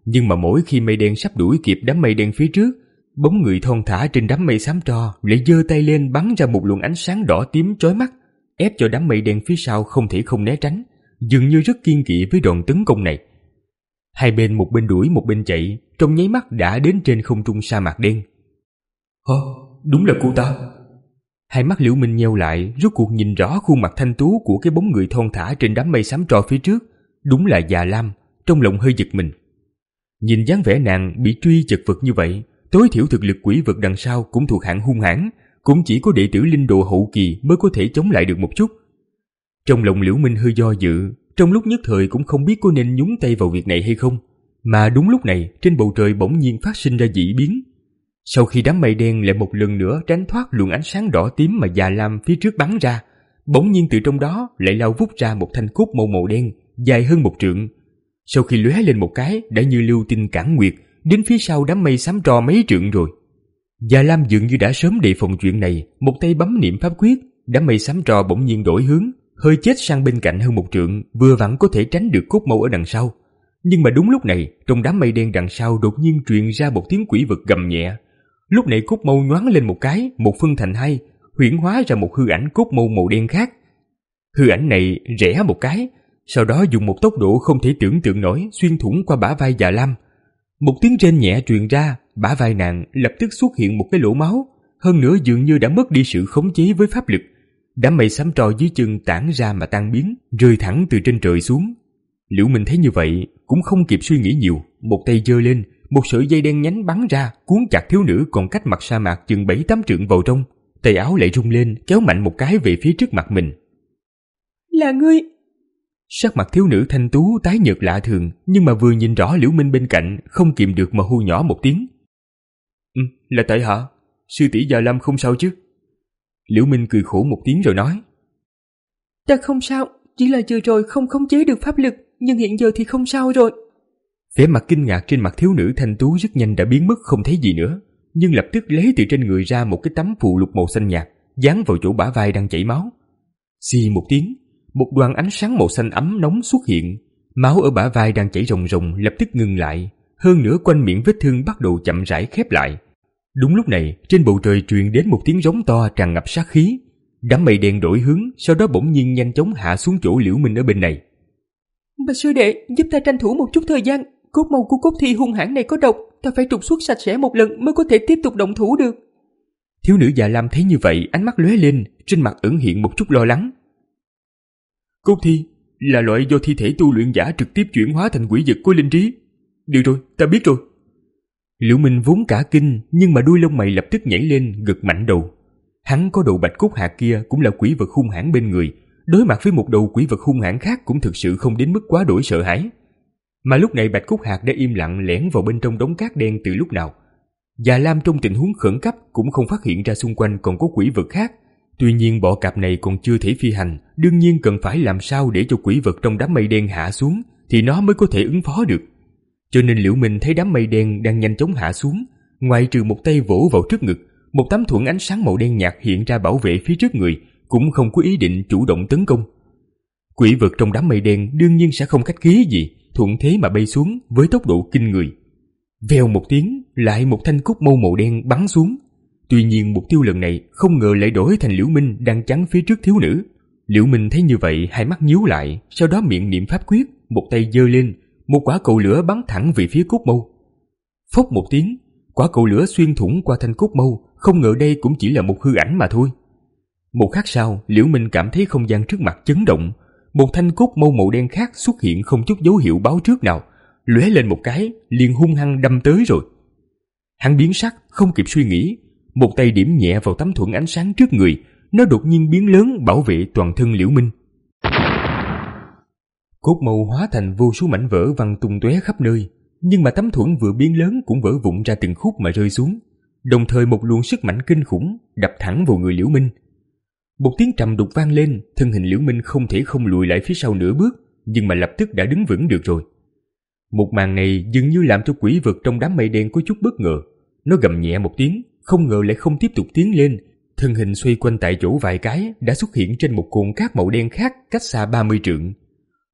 Nhưng mà mỗi khi mây đen sắp đuổi kịp đám mây đen phía trước, bóng người thon thả trên đám mây xám tro lại giơ tay lên bắn ra một luồng ánh sáng đỏ tím chói mắt, ép cho đám mây đen phía sau không thể không né tránh, dường như rất kiên kỵ với đòn tấn công này. Hai bên một bên đuổi một bên chạy, trong nháy mắt đã đến trên không trung sa mạc đen. Hả? Đúng là cô ta. Hai mắt Liễu Minh nheo lại, rốt cuộc nhìn rõ khuôn mặt thanh tú của cái bóng người thon thả trên đám mây xám tro phía trước. Đúng là Già Lam, trong lòng hơi giật mình. Nhìn dáng vẻ nàng bị truy chật vật như vậy, tối thiểu thực lực quỷ vực đằng sau cũng thuộc hạng hung hãn, cũng chỉ có đệ tử linh đồ hậu kỳ mới có thể chống lại được một chút. Trong lòng Liễu Minh hơi do dự, trong lúc nhất thời cũng không biết có nên nhúng tay vào việc này hay không. Mà đúng lúc này, trên bầu trời bỗng nhiên phát sinh ra dị biến. Sau khi đám mây đen lại một lần nữa tránh thoát luồng ánh sáng đỏ tím mà Già Lam phía trước bắn ra, bỗng nhiên từ trong đó lại lao vút ra một thanh cốt màu màu đen dài hơn một trượng. Sau khi lóe lên một cái đã như lưu tinh cản nguyệt, đến phía sau đám mây xám tro mấy trượng rồi. Già Lam dường như đã sớm đề phòng chuyện này, một tay bấm niệm pháp quyết, đám mây xám tro bỗng nhiên đổi hướng, hơi chết sang bên cạnh hơn một trượng, vừa vặn có thể tránh được cốt mâu ở đằng sau. Nhưng mà đúng lúc này, trong đám mây đen đằng sau đột nhiên truyền ra một tiếng quỷ vực gầm nhẹ. Lúc này cốt mâu nhoáng lên một cái, một phân thành hai, huyễn hóa ra một hư ảnh cốt mâu màu đen khác. Hư ảnh này rẽ một cái, sau đó dùng một tốc độ không thể tưởng tượng nổi xuyên thủng qua bả vai Già Lam. Một tiếng rên nhẹ truyền ra, bả vai nàng lập tức xuất hiện một cái lỗ máu, hơn nữa dường như đã mất đi sự khống chế với pháp lực. Đám mây xám tro dưới chân tản ra mà tan biến, rơi thẳng từ trên trời xuống. Liễu Minh thấy như vậy cũng không kịp suy nghĩ nhiều, một tay giơ lên, một sợi dây đen nhánh bắn ra, cuốn chặt thiếu nữ còn cách mặt sa mạc chừng bảy tám trượng vào trong. Tay áo lại rung lên, kéo mạnh một cái về phía trước mặt mình. Là ngươi! Sắc mặt thiếu nữ thanh tú tái nhợt lạ thường, nhưng mà vừa nhìn rõ Liễu Minh bên cạnh, không kìm được mà hô nhỏ một tiếng. Ừ, là tại hạ, sư tỷ Già Lam không sao chứ? Liễu Minh cười khổ một tiếng rồi nói. Ta không sao, chỉ là vừa rồi không khống chế được pháp lực, nhưng hiện giờ thì không sao rồi. Vẻ mặt kinh ngạc trên mặt thiếu nữ thanh tú rất nhanh đã biến mất không thấy gì nữa, nhưng lập tức lấy từ trên người ra một cái tấm phụ lục màu xanh nhạt, dán vào chỗ bả vai đang chảy máu. Xì một tiếng, một đoàn ánh sáng màu xanh ấm nóng xuất hiện, máu ở bả vai đang chảy ròng ròng lập tức ngừng lại, hơn nữa quanh miệng vết thương bắt đầu chậm rãi khép lại. Đúng lúc này, trên bầu trời truyền đến một tiếng rống to tràn ngập sát khí. Đám mây đen đổi hướng, sau đó bỗng nhiên nhanh chóng hạ xuống chỗ Liễu Minh ở bên này. Bà sư đệ, giúp ta tranh thủ một chút thời gian. Cốt mâu của cốt thi hung hãn này có độc, ta phải trục xuất sạch sẽ một lần mới có thể tiếp tục động thủ được. Thiếu nữ Già Lam thấy như vậy, ánh mắt lóe lên, trên mặt ẩn hiện một chút lo lắng. Cốt thi là loại do thi thể tu luyện giả trực tiếp chuyển hóa thành quỷ vật của linh trí. Được rồi, ta biết rồi. Liễu Minh vốn cả kinh, nhưng mà đuôi lông mày lập tức nhảy lên, gật mạnh đầu. Hắn có đầu bạch cốt hạt kia cũng là quỷ vật hung hãn bên người, đối mặt với một đầu quỷ vật hung hãn khác cũng thực sự không đến mức quá đổi sợ hãi. Mà lúc này bạch cốt hạt đã im lặng lẻn vào bên trong đống cát đen từ lúc nào. Già Lam trong tình huống khẩn cấp cũng không phát hiện ra xung quanh còn có quỷ vật khác. Tuy nhiên bọ cạp này còn chưa thể phi hành, đương nhiên cần phải làm sao để cho quỷ vật trong đám mây đen hạ xuống thì nó mới có thể ứng phó được. Cho nên Liễu Minh thấy đám mây đen đang nhanh chóng hạ xuống, ngoại trừ một tay vỗ vào trước ngực, một tấm thuẫn ánh sáng màu đen nhạt hiện ra bảo vệ phía trước người, cũng không có ý định chủ động tấn công. Quỷ vật trong đám mây đen đương nhiên sẽ không khách khí gì, thuận thế mà bay xuống với tốc độ kinh người. Vèo một tiếng, lại một thanh cốt mâu màu đen bắn xuống. Tuy nhiên mục tiêu lần này không ngờ lại đổi thành Liễu Minh đang chắn phía trước thiếu nữ. Liễu Minh thấy như vậy, hai mắt nhíu lại, sau đó miệng niệm pháp quyết, một tay giơ lên, một quả cầu lửa bắn thẳng về phía cốt mâu. Phốc một tiếng, quả cầu lửa xuyên thủng qua thanh cốt mâu, không ngờ đây cũng chỉ là một hư ảnh mà thôi. Một khắc sau, Liễu Minh cảm thấy không gian trước mặt chấn động, một thanh cốt mâu màu đen khác xuất hiện không chút dấu hiệu báo trước nào, lóe lên một cái, liền hung hăng đâm tới rồi. Hắn biến sắc, không kịp suy nghĩ, một tay điểm nhẹ vào tấm thuẫn ánh sáng trước người, nó đột nhiên biến lớn bảo vệ toàn thân Liễu Minh. Cốt mâu hóa thành vô số mảnh vỡ văng tung tóe khắp nơi, nhưng mà tấm thuẫn vừa biến lớn cũng vỡ vụn ra từng khúc mà rơi xuống, đồng thời một luồng sức mạnh kinh khủng đập thẳng vào người Liễu Minh. Một tiếng trầm đục vang lên, thân hình Liễu Minh không thể không lùi lại phía sau nửa bước, nhưng mà lập tức đã đứng vững được rồi. Một màn này dường như làm cho quỷ vật trong đám mây đen có chút bất ngờ. Nó gầm nhẹ một tiếng, không ngờ lại không tiếp tục tiến lên, thân hình xoay quanh tại chỗ vài cái đã xuất hiện trên một cồn cát màu đen khác cách xa ba mươi trượng.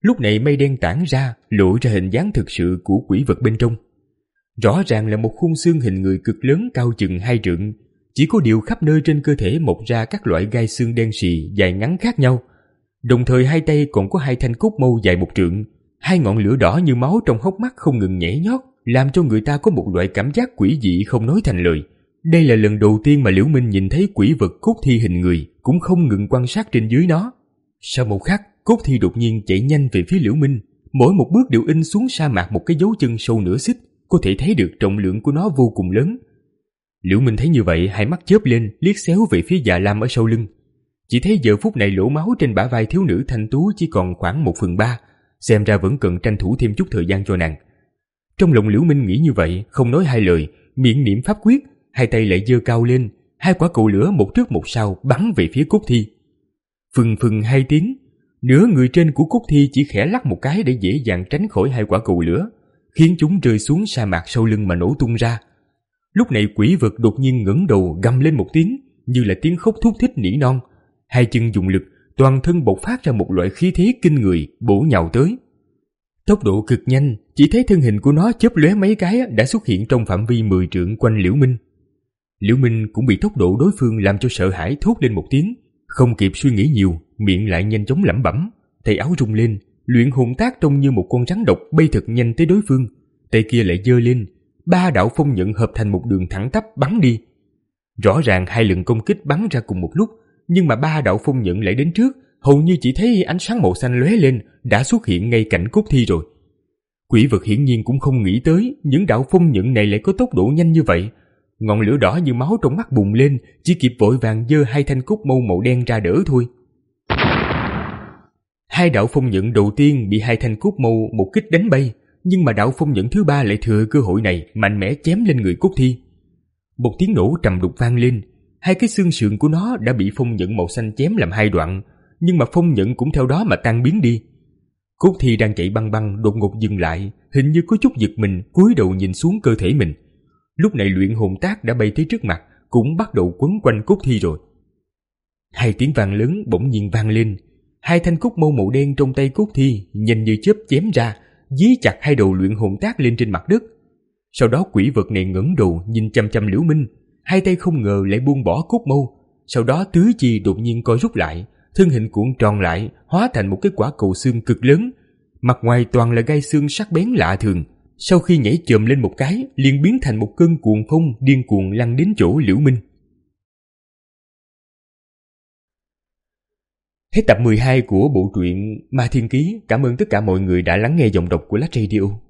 Lúc này mây đen tản ra, lộ ra hình dáng thực sự của quỷ vật bên trong. Rõ ràng là một khung xương hình người cực lớn cao chừng hai trượng, chỉ có điều khắp nơi trên cơ thể mọc ra các loại gai xương đen xì dài ngắn khác nhau. Đồng thời hai tay còn có hai thanh cốt mâu dài một trượng, hai ngọn lửa đỏ như máu trong hốc mắt không ngừng nhảy nhót, làm cho người ta có một loại cảm giác quỷ dị không nói thành lời. Đây là lần đầu tiên mà Liễu Minh nhìn thấy quỷ vật cốt thi hình người, cũng không ngừng quan sát trên dưới nó. Sau một khắc, cốt thi đột nhiên chạy nhanh về phía Liễu Minh, mỗi một bước đều in xuống sa mạc một cái dấu chân sâu nửa xích, có thể thấy được trọng lượng của nó vô cùng lớn. Liễu Minh thấy như vậy, hai mắt chớp lên, liếc xéo về phía Dạ Lam ở sau lưng. Chỉ thấy giờ phút này lỗ máu trên bả vai thiếu nữ thanh tú chỉ còn khoảng một phần ba, xem ra vẫn cần tranh thủ thêm chút thời gian cho nàng. Trong lòng Liễu Minh nghĩ như vậy, không nói hai lời, miệng niệm pháp quyết, hai tay lại giơ cao lên, hai quả cầu lửa một trước một sau bắn về phía cốt thi. Phừng phừng hai tiếng, nửa người trên của cốt thi chỉ khẽ lắc một cái để dễ dàng tránh khỏi hai quả cầu lửa, khiến chúng rơi xuống sa mạc sau lưng mà nổ tung ra. Lúc này quỷ vật đột nhiên ngẩng đầu gầm lên một tiếng, như là tiếng khóc thút thít nỉ non, hai chân dùng lực, toàn thân bộc phát ra một loại khí thế kinh người, bổ nhào tới. Tốc độ cực nhanh, chỉ thấy thân hình của nó chớp lóe mấy cái đã xuất hiện trong phạm vi mười trượng quanh Liễu Minh. Liễu Minh cũng bị tốc độ đối phương làm cho sợ hãi, thốt lên một tiếng, không kịp suy nghĩ nhiều, miệng lại nhanh chóng lẩm bẩm, tay áo rung lên, luyện hồn tác trông như một con rắn độc bay thật nhanh tới đối phương, tay kia lại giơ lên, ba đạo phong nhận hợp thành một đường thẳng tắp bắn đi. Rõ ràng hai lần công kích bắn ra cùng một lúc, nhưng mà ba đạo phong nhận lại đến trước, hầu như chỉ thấy ánh sáng màu xanh lóe lên, đã xuất hiện ngay cạnh cốt thi rồi. Quỷ vật hiển nhiên cũng không nghĩ tới những đạo phong nhận này lại có tốc độ nhanh như vậy. Ngọn lửa đỏ như máu trong mắt bùng lên, chỉ kịp vội vàng giơ hai thanh cốt mâu màu đen ra đỡ thôi. Hai đạo phong nhận đầu tiên bị hai thanh cốt mâu một kích đánh bay, nhưng mà đạo phong nhận thứ ba lại thừa cơ hội này mạnh mẽ chém lên người cốt thi. Một tiếng nổ trầm đục vang lên, hai cái xương sườn của nó đã bị phong nhận màu xanh chém làm hai đoạn, nhưng mà phong nhận cũng theo đó mà tan biến đi. Cốt thi đang chạy băng băng đột ngột dừng lại, hình như có chút giật mình, cúi đầu nhìn xuống cơ thể mình. Lúc này luyện hồn tác đã bay tới trước mặt, cũng bắt đầu quấn quanh cốt thi rồi. Hai tiếng vang lớn bỗng nhiên vang lên, hai thanh cốt mâu màu đen trong tay cốt thi nhanh như chớp chém ra, dí chặt hai đầu luyện hồn tác lên trên mặt đất. Sau đó quỷ vật này ngẩng đầu nhìn chăm chăm Liễu Minh, hai tay không ngờ lại buông bỏ cốt mâu, sau đó tứ chi đột nhiên co rút lại, thân hình cuộn tròn lại, hóa thành một cái quả cầu xương cực lớn, mặt ngoài toàn là gai xương sắc bén lạ thường. Sau khi nhảy chồm lên một cái, liền biến thành một cơn cuồng phong điên cuồng lăn đến chỗ Liễu Minh. Hết tập mười hai của bộ truyện Ma Thiên Ký. Cảm ơn tất cả mọi người đã lắng nghe giọng đọc của Lách Radio.